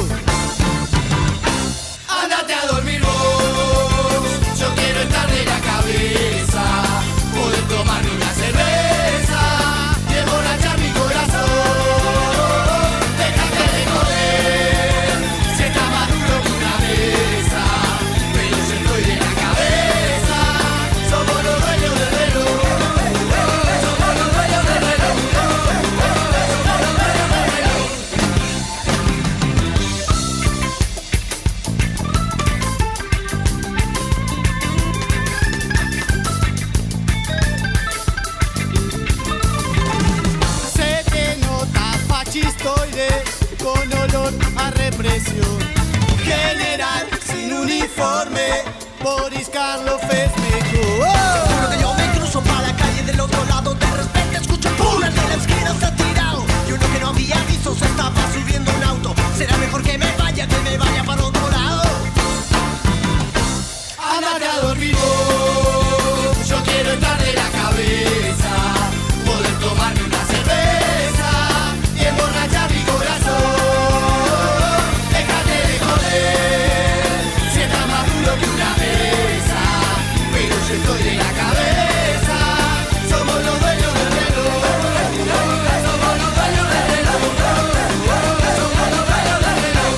Ándate a dormir vos, yo quiero estar de la cabeza, poder tomarme una cerveza y emborrachar mi corazón. Déjate de joder, si está más duro que una mesa, pero yo estoy de la cabeza, somos los dueños del reloj. Somos aire con olor a represión. General sin uniforme, Boris Karloff es mejor. Seguro que yo me cruzo para la calle del otro lado. De repente escucho ¡pum! El de la esquina se ha tirado. Y uno que no había visto se estaba subiendo a un auto. Será mejor que me vaya para otro lado. Andate a dormir vos, yo quiero entrar de la cabeza, poder tomarme una cerveza y emborrachar mi corazón. Déjate de joder, si está más duro que una mesa, pero yo estoy de la cabeza. Somos los dueños del reloj, somos los dueños del reloj, somos los dueños del reloj.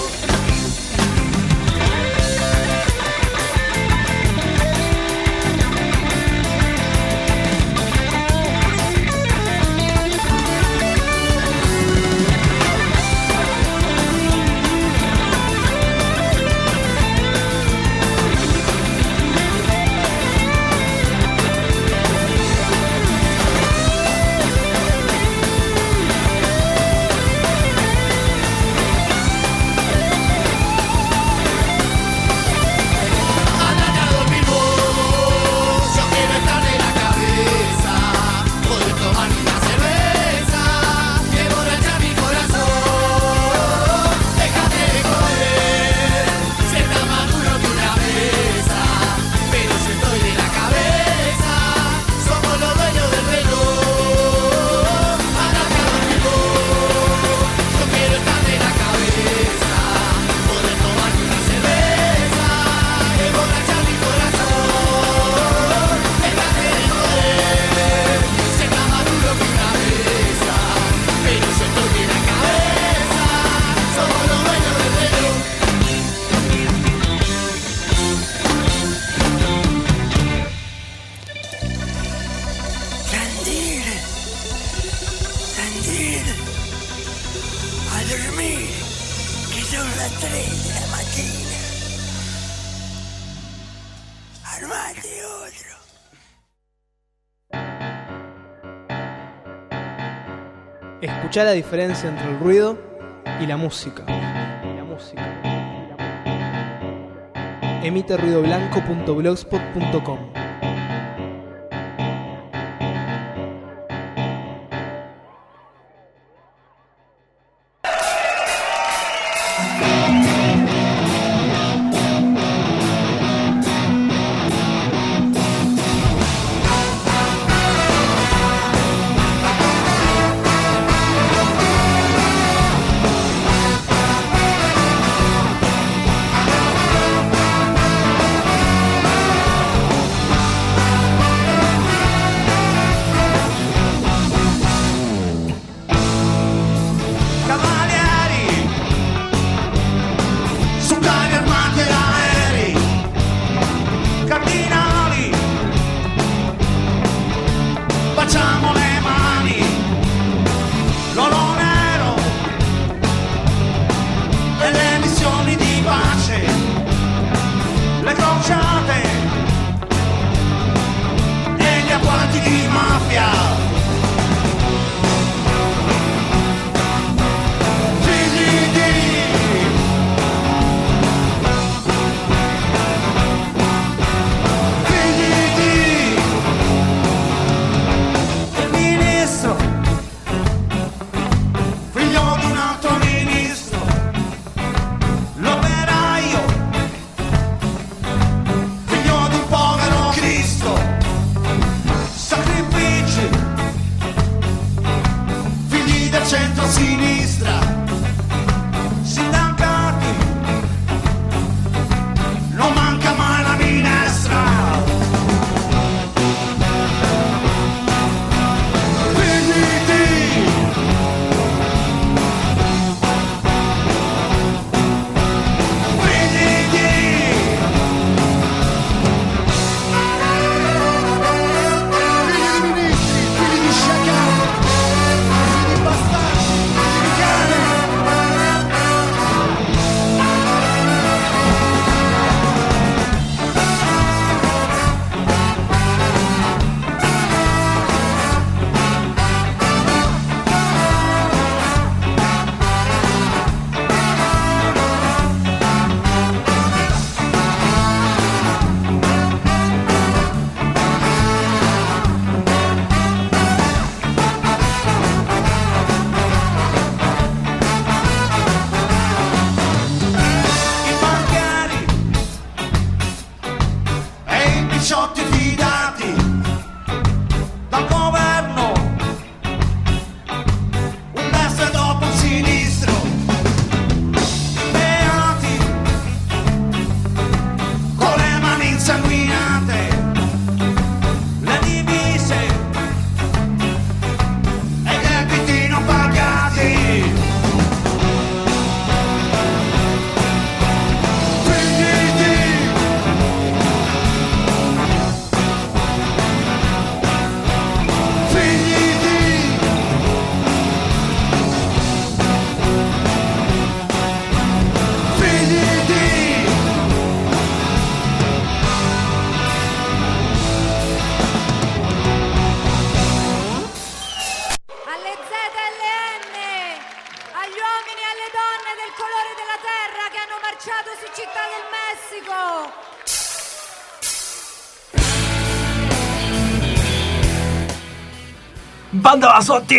Escuchá la diferencia entre el ruido y la música. Emite ruidoblanco.blogspot.com. Cacciatosi città del Messico! ¡Banda Basotti!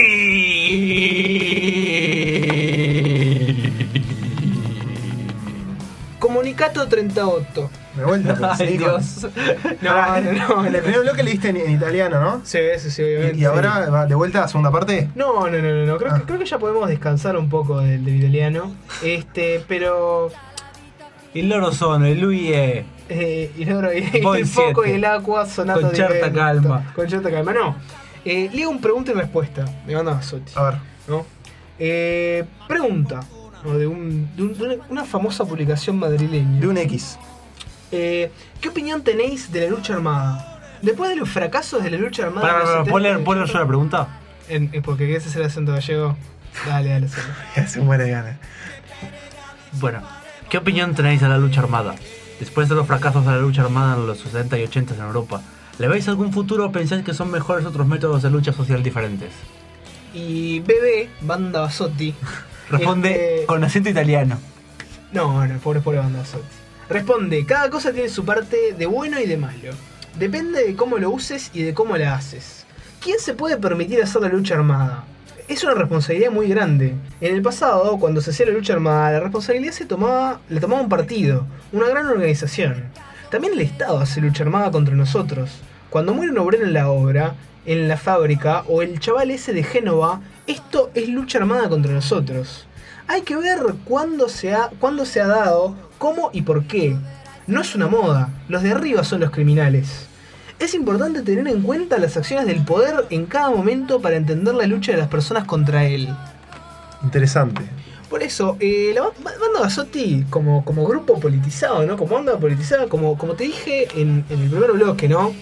Comunicato 38. Me vuelta, pero Ay, sí, Dios. No. En el primer bloque leíste en italiano, ¿no? Sí, obviamente. ¿Y ahora va de vuelta a la segunda parte? No. Creo que ya podemos descansar un poco del italiano. Pero. Il loro sono il lui è Y Voi el foco siete. y el agua sonato Con di certa vento. calma. Con cierta calma, no. Leo un pregunta y respuesta de Banda Basotti. A ver. ¿No? Pregunta, ¿no? de una famosa publicación madrileña. De un X. ¿Qué opinión tenéis de la lucha armada? Después de los fracasos de la lucha armada. en los 70, ¿Puedo yo la pregunta? porque querés hacer el acento gallego. Dale, Solo. Ya se muere de ganas. Bueno, ¿qué opinión tenéis de la lucha armada? Después de los fracasos de la lucha armada en los 70 y 80 en Europa, ¿le veis algún futuro o pensáis que son mejores otros métodos de lucha social diferentes? Y BB, Banda Basotti. Responde con acento italiano. No, pobre Banda Basotti. Responde, cada cosa tiene su parte de bueno y de malo. Depende de cómo lo uses y de cómo la haces. ¿Quién se puede permitir hacer la lucha armada? Es una responsabilidad muy grande. En el pasado, cuando se hacía la lucha armada, la responsabilidad la tomaba un partido, una gran organización. También el Estado hace lucha armada contra nosotros. Cuando muere un obrero en la obra, en la fábrica, o el chaval ese de Génova, esto es lucha armada contra nosotros. Hay que ver cuándo se ha dado, cómo y por qué. No es una moda, los de arriba son los criminales. Es importante tener en cuenta las acciones del poder en cada momento para entender la lucha de las personas contra él. Interesante. Por eso, la Banda Basotti como grupo politizado, ¿no? Como banda politizada, como te dije en el primer bloque, ¿no?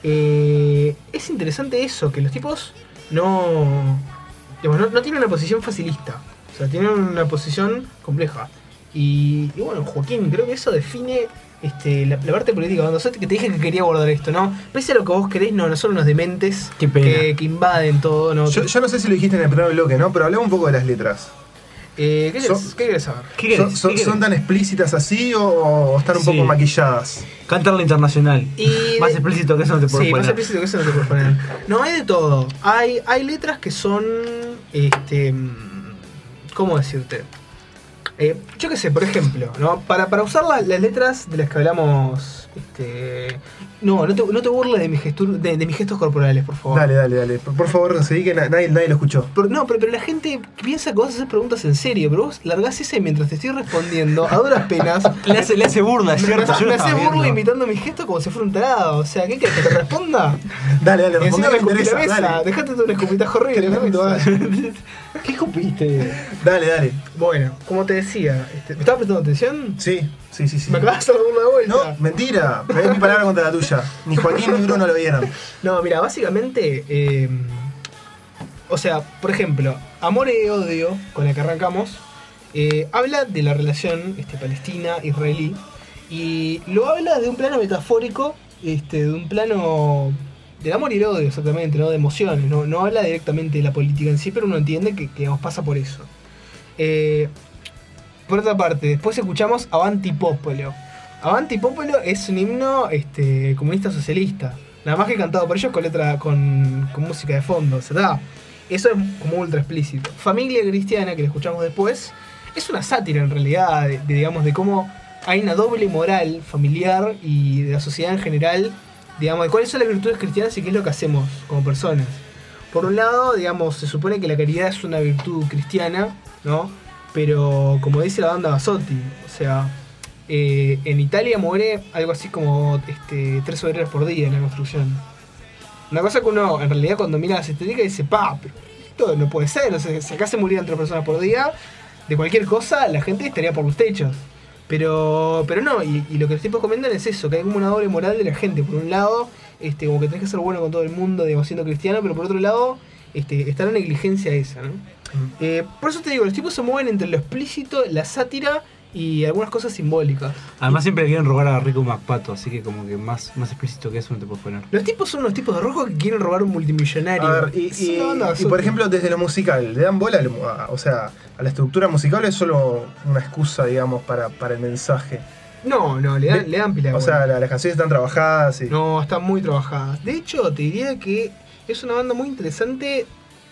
Es interesante eso, que los tipos no tienen una posición facilista. O sea, tienen una posición compleja. Y bueno, Joaquín, creo que eso define la parte política de Banda Basotti, que te dije que quería abordar esto, ¿no? Pese a lo que vos querés, no son unos dementes que invaden todo, ¿no? Yo no sé si lo dijiste en el primer bloque, ¿no? Pero hablemos un poco de las letras. ¿Qué querés saber? ¿Son tan explícitas así o están un poco maquilladas? Cantar la internacional. Más explícito que eso no te puedo poner. Sí, más explícito que eso no te puedo poner. No, hay de todo. Hay letras que son. ¿Cómo decirte? Yo qué sé, por ejemplo, ¿no? Para usar las letras de las que hablamos. No te burles de mis gestos corporales, por favor. Dale. Por favor, seguí que nadie lo escuchó. Pero la gente piensa que vos haces preguntas en serio, pero vos largás esa y mientras te estoy respondiendo, a duras penas. le hace burla, ¿cierto? Me hace burla imitando mis gestos como si fuera un tarado. O sea, ¿qué querés que te responda? Dale, Encima me escupí la mesa. dale. Dejate un escupitajo horrible, ¿no? ¿Qué escupiste? Dale. Bueno, como te decía, ¿me estabas prestando atención? Sí. Me acabas de hacer burla de vuelta. No, mentira. Me dio mi palabra contra la tuya. Ni Joaquín ni Bruno lo vieron. No, mira, básicamente, o sea, por ejemplo, Amor y Odio, con la que arrancamos, habla de la relación palestina-israelí y lo habla de un plano metafórico, de un plano del amor y el odio, exactamente, ¿no? De emociones, no habla directamente de la política en sí, pero uno entiende que nos pasa por eso. Por otra parte, después escuchamos Avanti Popolo. Avanti Popolo es un himno comunista socialista. Nada más que cantado por ellos con letra con música de fondo. O sea, eso es como ultra explícito. Familia Cristiana, que lo escuchamos después, es una sátira en realidad de cómo hay una doble moral familiar y de la sociedad en general, digamos, de cuáles son las virtudes cristianas y qué es lo que hacemos como personas. Por un lado, digamos, se supone que la caridad es una virtud cristiana, ¿no? Pero como dice la Banda Basotti, o sea, en Italia muere algo así como 3 obreros por día en la construcción. Una cosa que uno en realidad cuando mira las estadísticas dice, pero esto no puede ser, o sea, si acá se murieran 3 personas por día, de cualquier cosa la gente estaría por los techos. Pero no, y lo que los tipos comentan es eso, que hay como una doble moral de la gente. Por un lado, como que tenés que ser bueno con todo el mundo, digamos, siendo cristiano, pero por otro lado, está la negligencia esa, ¿no? Por eso te digo, los tipos se mueven entre lo explícito, la sátira y algunas cosas simbólicas. Además siempre le quieren robar a Rico McPato, así que como que más explícito que eso no te puedes poner. Los tipos son unos tipos de rojo que quieren robar un multimillonario. A ver, y por ejemplo, desde lo musical, ¿le dan bola a la estructura musical o es solo una excusa, digamos, para el mensaje? No, le dan pila de O sea, bola. las canciones están trabajadas y... No, están muy trabajadas. De hecho, te diría que es una banda muy interesante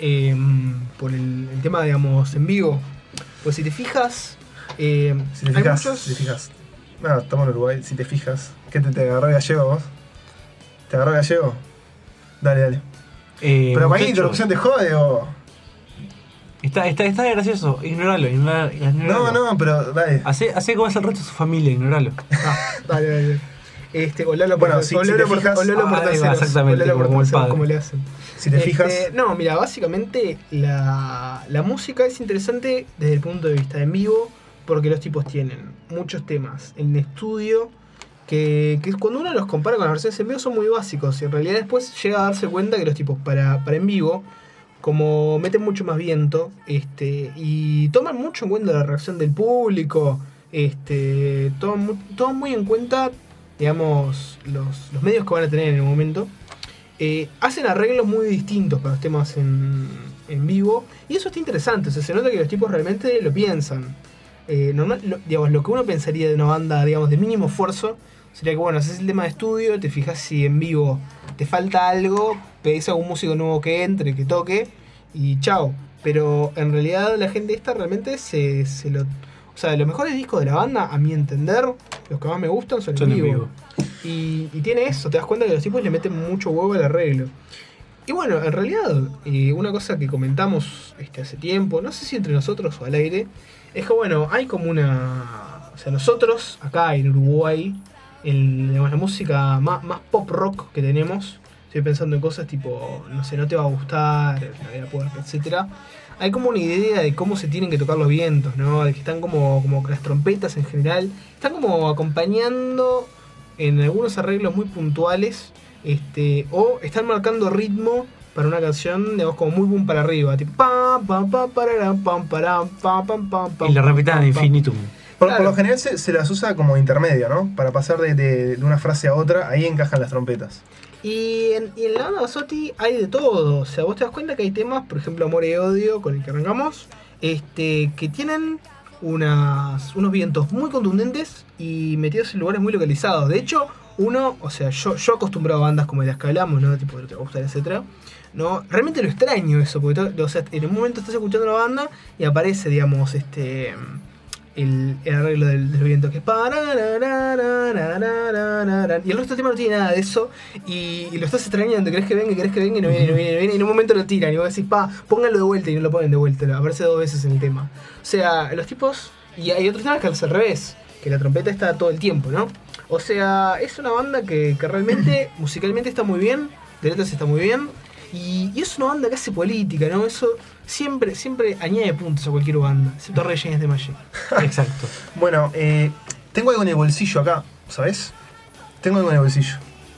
por el tema, digamos, en vivo. Pues si te fijas... Si te hay fijas, muchos... No, estamos en Uruguay, si te fijas. ¿Qué te agarró gallego vos? ¿Te agarró gallego? Dale. Pero para mí interrupción te jode o... Está gracioso, ignoralo. No, pero dale. Hacé como hace el resto de su familia, ignoralo. Dale. Olalo por Bueno, si te fijas... exactamente, como el padre. Como le hacen. Si te fijas... No, mira, básicamente la música es interesante desde el punto de vista en vivo, porque los tipos tienen muchos temas en estudio que cuando uno los compara con las versiones en vivo son muy básicos, y en realidad después llega a darse cuenta que los tipos para en vivo, como meten mucho más viento, y toman mucho en cuenta la reacción del público, toman muy en cuenta, digamos, los medios que van a tener en el momento. Hacen arreglos muy distintos para los temas en vivo, y eso está interesante. O sea, se nota que los tipos realmente lo piensan. Digamos, lo que uno pensaría de una banda, digamos, de mínimo esfuerzo sería que, bueno, haces el tema de estudio, te fijas si en vivo te falta algo, pedís a algún músico nuevo que entre, que toque, y chao. Pero en realidad la gente esta realmente o sea, los mejores discos de la banda, a mi entender, los que más me gustan son en vivo. Y tiene eso, te das cuenta que los tipos le meten mucho huevo al arreglo. Y bueno, en realidad, una cosa que comentamos hace tiempo, no sé si entre nosotros o al aire, es que bueno, hay como o sea, nosotros acá en Uruguay, digamos, la música más pop rock que tenemos, estoy pensando en cosas tipo, no sé, No te va a gustar, La vida puerta, etcétera. Hay como una idea de cómo se tienen que tocar los vientos, ¿no? De que están como las trompetas en general, están como acompañando en algunos arreglos muy puntuales, o están marcando ritmo para una canción, digamos, como muy boom para arriba, tipo pam pam pam pararam, pam param, pam pam pam pam. Y la repitan ad infinitum. Por lo general se las usa como intermedia, ¿no? Para pasar de una frase a otra, ahí encajan las trompetas. Y en la banda Basotti hay de todo. O sea, vos te das cuenta que hay temas, por ejemplo, Amor y Odio, con el que arrancamos, que tienen unos vientos muy contundentes y metidos en lugares muy localizados. De hecho, o sea, yo acostumbrado a bandas como las que hablamos, ¿no? Tipo, Te va a gustar, etcétera. No, realmente lo extraño eso, porque o sea, en un momento estás escuchando la banda y aparece, digamos, el arreglo del viento, que y el resto del tema no tiene nada de eso, y lo estás extrañando, querés que venga y no viene, y en un momento lo tiran y vos decís, pónganlo de vuelta, y no lo ponen de vuelta, aparece 2 veces en el tema. O sea, los tipos, y hay otros temas que es al revés, que la trompeta está todo el tiempo, ¿no? O sea, es una banda que realmente musicalmente está muy bien, de letras está muy bien, y es una banda que hace política, ¿no? Eso siempre añade puntos a cualquier banda, excepto Rage Against the Machine. Exacto. Bueno, tengo algo en el bolsillo acá, ¿sabes? Tengo algo en el bolsillo.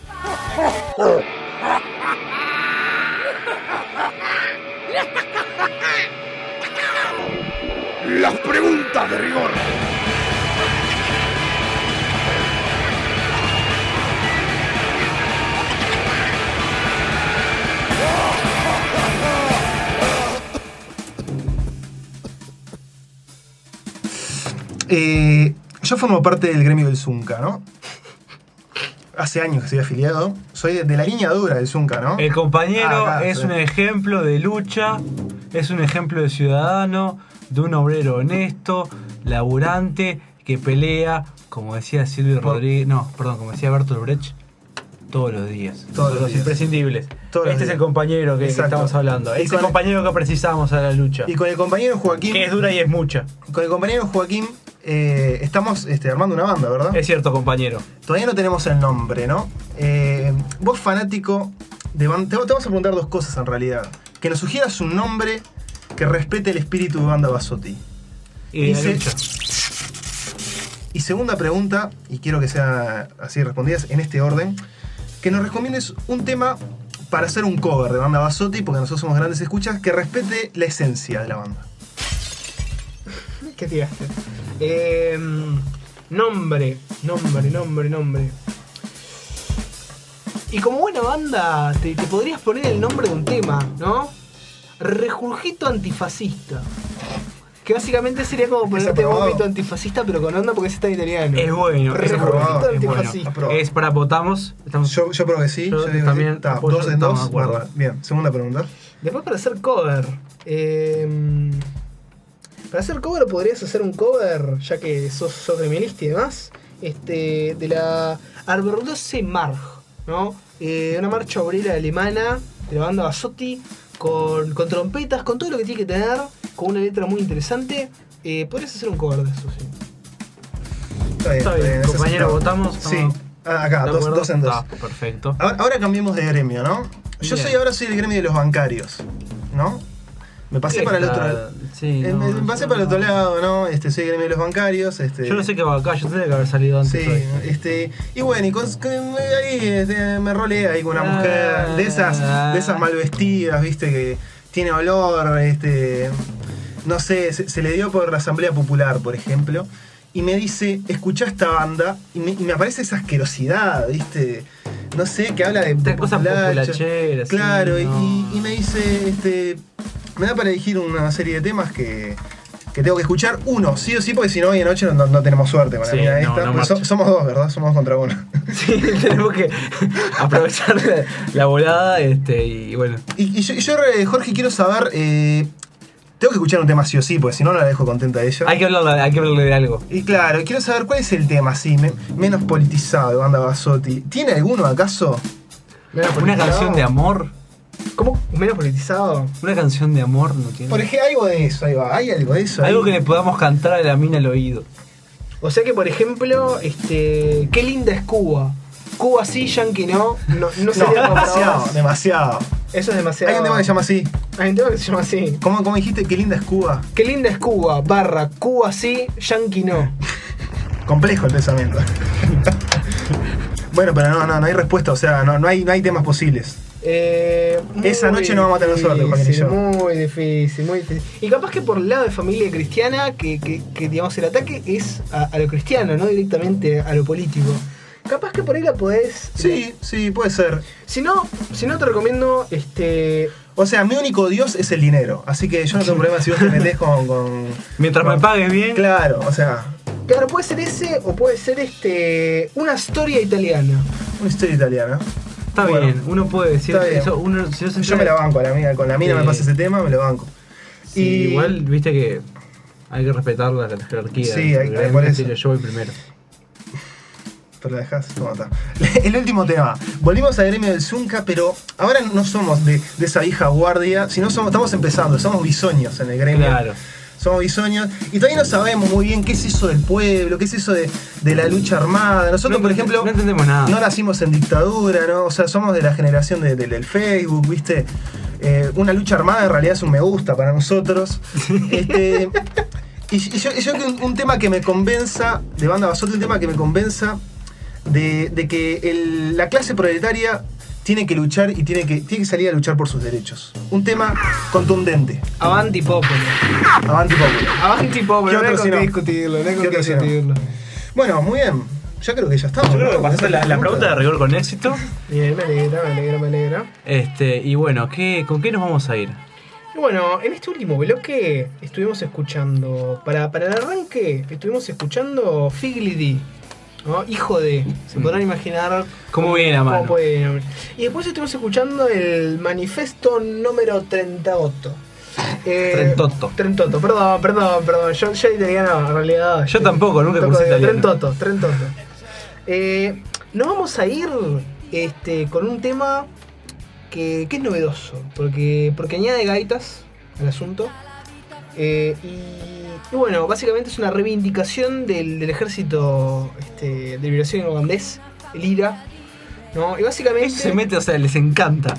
Las preguntas de rigor. Yo formo parte del gremio del Zunca, ¿no? Hace años que estoy afiliado. Soy de la línea dura del Zunca, ¿no? El compañero es sí. un ejemplo de lucha, es un ejemplo de ciudadano, de un obrero honesto, laburante, que pelea, como decía Silvio Rodríguez, como decía Bertolt Brecht, todos los días. Todos los días. Imprescindibles. Todos los Este es días. el compañero que estamos hablando. Es el compañero que precisamos a la lucha. Y con el compañero Joaquín... Que es dura y es mucha. Con el compañero Joaquín estamos armando una banda, ¿verdad? Es cierto, compañero. Todavía no tenemos el nombre, ¿no? Vos fanático de banda... Te vamos a preguntar 2 cosas en realidad. Que nos sugieras un nombre que respete el espíritu de Banda Basotti. Y segunda pregunta, y quiero que sea así respondidas en este orden, que nos recomiendes un tema para hacer un cover de Banda Basotti, porque nosotros somos grandes escuchas, que respete la esencia de la banda. ¿Qué tiraste? Nombre. Y como buena banda, te podrías poner el nombre de un tema, ¿no? Rejurgito antifascista. Que básicamente sería como ponerte vómito antifascista, pero con onda porque ese está en italiano. Es bueno, es Rejurgito bueno. antifascista. Es para votamos. Yo creo que sí. Yo digo también que sí. Está, apoyo, 2 en estamos 2. de acuerdo. Bárbaro. Bien, segunda pregunta. Después para hacer cover. Para hacer cover podrías hacer un cover, ya que sos gremialista y demás, de la Arbordose March, ¿no? Una marcha obrera alemana de la banda Basotti, con trompetas, con todo lo que tiene que tener, con una letra muy interesante. Podrías hacer un cover de eso, sí. Está bien, compañero, votamos. Sí, acá, 2 en 2. Perfecto. Ahora cambiemos de gremio, ¿no? Yo Bien. ahora soy del gremio de los bancarios, ¿no? Me pasé para el otro lado. Sí, me pasé para el otro lado, ¿no? Soy del gremio de los bancarios. Yo no sé qué va acá, yo tendría que haber salido antes. Sí, y bueno, ahí me roleé ahí con una mujer de esas mal vestidas, ¿viste? Que tiene olor, no sé, se le dio por la Asamblea Popular, por ejemplo, y me dice, escuchá esta banda, y me aparece esa asquerosidad, ¿viste? No sé, que habla de cosas populacheras. Claro, sí, no. y me dice, me da para elegir una serie de temas que tengo que escuchar uno, sí o sí, porque si no hoy en noche no tenemos suerte con la mina esta. Porque somos dos, ¿verdad? Somos 2 contra 1. Sí, tenemos que aprovechar la volada y bueno. Y yo, Jorge, quiero saber, tengo que escuchar un tema sí o sí, porque si no la dejo contenta a ella. Hay que hablarle de algo. Y claro, quiero saber cuál es el tema así, menos politizado de banda Basotti. ¿Tiene alguno acaso? ¿Una canción de amor? ¿Cómo? ¿Menos politizado? Una canción de amor no tiene. Por ejemplo, algo de eso, ahí va. ¿Hay algo de eso? Algo ahí? que le podamos cantar a la mina al oído. O sea que, por ejemplo, qué linda es Cuba. Cuba sí, Yankee no sería demasiado. Eso es demasiado. Hay un tema que se llama así. Hay un tema que se llama así. ¿Cómo dijiste? Qué linda es Cuba. Qué linda es Cuba, Cuba sí, Yankee no. Complejo el pensamiento. Bueno, pero no hay respuesta, o sea, no hay temas posibles. Esa noche no vamos a tener suerte, Joaquín y yo. Muy difícil. Y capaz que por el lado de familia cristiana, que digamos el ataque es a lo cristiano, no directamente a lo político. Capaz que por ahí la podés. Sí, puede ser. Si no te recomiendo O sea, mi único Dios es el dinero. Así que yo no tengo problema si vos te metés con. Mientras me pagues bien. Claro, o sea. Claro, puede ser ese o puede ser una historia italiana. Una historia italiana. Está bien, uno puede decir eso. Yo me la banco a la mina, con la mina me pasa ese tema, me lo banco. Sí, igual, viste que hay que respetar la jerarquía. Sí, por eso. Yo voy primero. Pero la dejás, toma, está. El último tema. Volvimos al gremio del Zunca, pero ahora no somos de esa vieja guardia, sino estamos empezando, somos bisoños en el gremio. Claro. Somos bisoños y todavía no sabemos muy bien qué es eso del pueblo, qué es eso de la lucha armada. Nosotros, por ejemplo, no entendemos nada. No nacimos en dictadura, ¿no? O sea, somos de la generación del Facebook, ¿viste? Una lucha armada en realidad es un me gusta para nosotros. Y yo que un tema que me convenza, de banda Basotti, un tema que me convenza de que la clase proletaria tiene que luchar y tiene que salir a luchar por sus derechos. Un tema contundente. Avanti popolo. Avanti popolo. Avanti popolo, no hay con qué discutirlo. Bueno, muy bien. Ya creo que ya estamos. Yo creo que pasaste la pregunta de rigor con éxito. Bien, me alegra. Y bueno, ¿con qué nos vamos a ir? Y bueno, en este último bloque estuvimos escuchando, para el arranque, estuvimos escuchando Figli D, ¿no? Hijo de, se podrán imaginar cómo viene la mano. Y después estuvimos escuchando el manifesto número 38. 38. Perdón. Yo italiano en realidad. Yo tampoco, nunca conocí italiano. 38. Nos vamos a ir con un tema que es novedoso, porque añade gaitas al asunto. Y bueno, básicamente es una reivindicación del ejército de liberación irlandés, el IRA, ¿no? Y básicamente se mete, o sea, les encanta.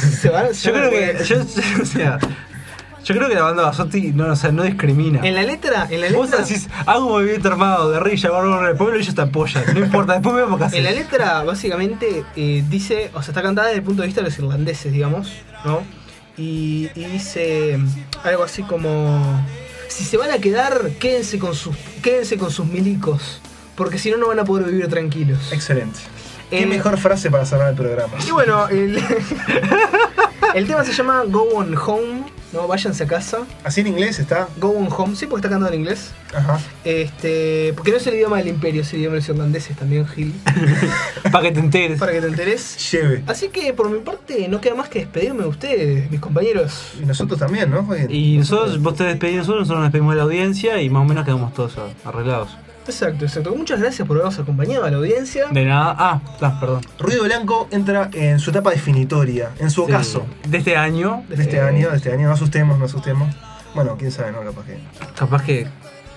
Yo creo que la banda Basotti no discrimina. En la letra. Vos decís, hago un movimiento armado, guerrilla, bárbaro del pueblo, y ellos te apoyan. No importa, después vemos qué hacer. En la letra, básicamente, dice, o sea, está cantada desde el punto de vista de los irlandeses, digamos, ¿no? Y dice algo así como: si se van a quedar, quédense con sus milicos, porque si no, no van a poder vivir tranquilos. Excelente. Qué mejor frase para cerrar el programa. Y bueno, el tema se llama Go On Home, ¿no? Váyanse a casa. ¿Así en inglés está? Go On Home, sí, porque está cantado en inglés. Ajá. Porque no es el idioma del imperio, es el idioma de los irlandeses también, Gil. Para que te enteres. Para que te enteres. Lleve. Así que por mi parte no queda más que despedirme de ustedes, mis compañeros. Y nosotros también, ¿no? Y nosotros, vos te despedís de nosotros nos despedimos de la audiencia y más o menos quedamos todos arreglados. Exacto. Muchas gracias por habernos acompañado a la audiencia. De nada. Perdón. Ruido Blanco entra en su etapa definitoria, en su ocaso. De este año. De este año, no asustemos. Bueno, quién sabe, ¿no? Capaz que...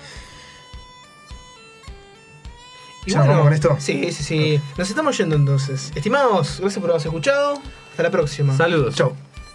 Y ¿Ya bueno, vamos con esto? Sí. Nos estamos yendo entonces. Estimados, gracias por habernos escuchado. Hasta la próxima. Saludos. Chau.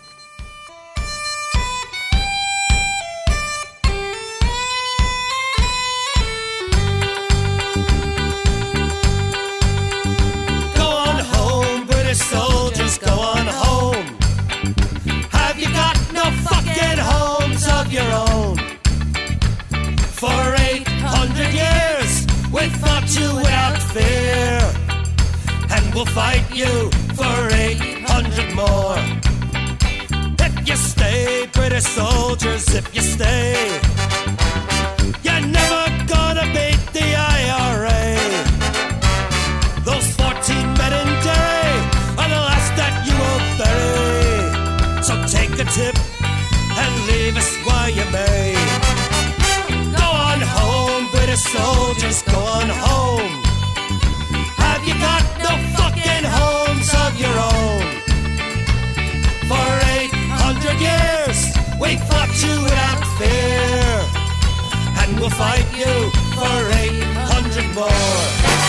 Soldiers, go on home. Have you got no fucking homes of your own? For 800 years we fought you without fear, and we'll fight you for 800 more. If you stay, British soldiers, if you stay, you're never gonna beat the IRA. Those 14 men in Derry are the last that you will bury. So take a tip and leave us while you may. Go on home, British soldiers, go on home. Have you got no fucking homes of your own? For 800 years we fought you without fear, and we'll fight you for 800 more.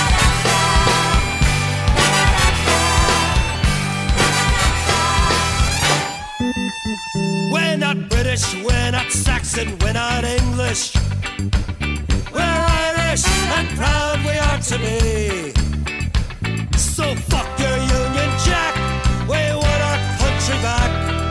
We're not British, we're not Saxon, we're not English. We're Irish, and proud we are to be. So fuck your Union Jack, we want our country back.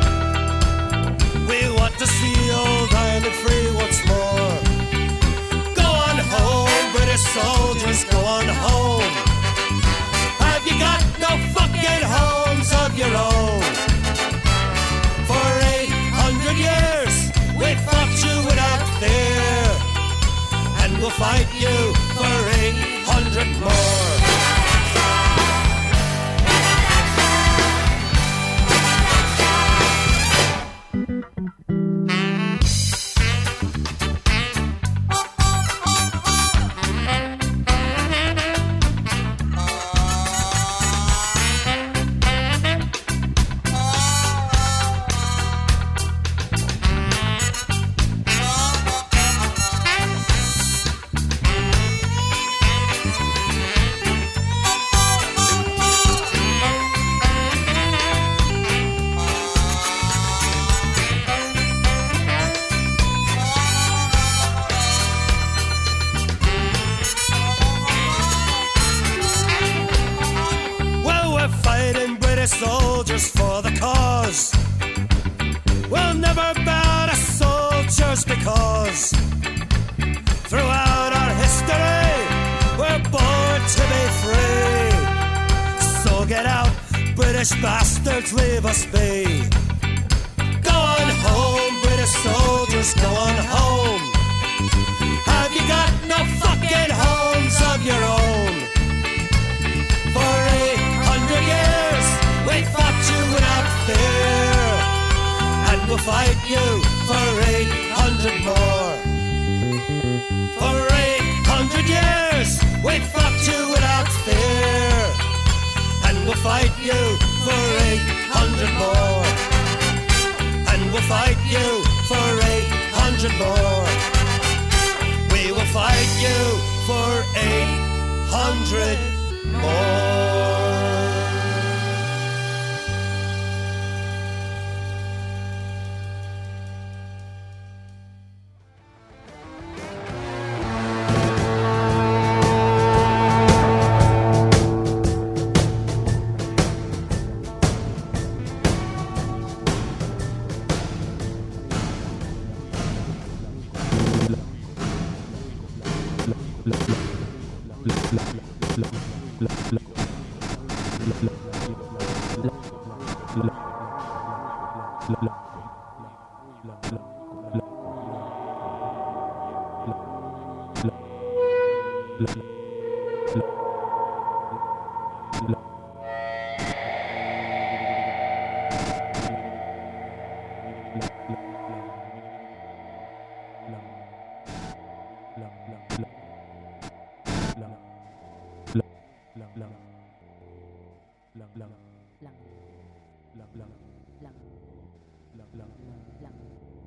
We want to see old Ireland free once more. Go on home, British soldiers, go on home. Have you got no fucking homes of your own? For 800 years we fought you without fear, and we'll fight you for 800 more. Soldiers for the cause. We'll never bow to soldiers because throughout our history we're born to be free. So get out, British bastards, leave us be. Go on home, British soldiers, go on home. Have you got no fucking homes of your own? For 800 years we fought you without fear, and we'll fight you for 800 more. For 800 years we fought you without fear, and we'll fight you for 800 more. And we'll fight you for 800 more. We will fight you for 800 more. Blanco.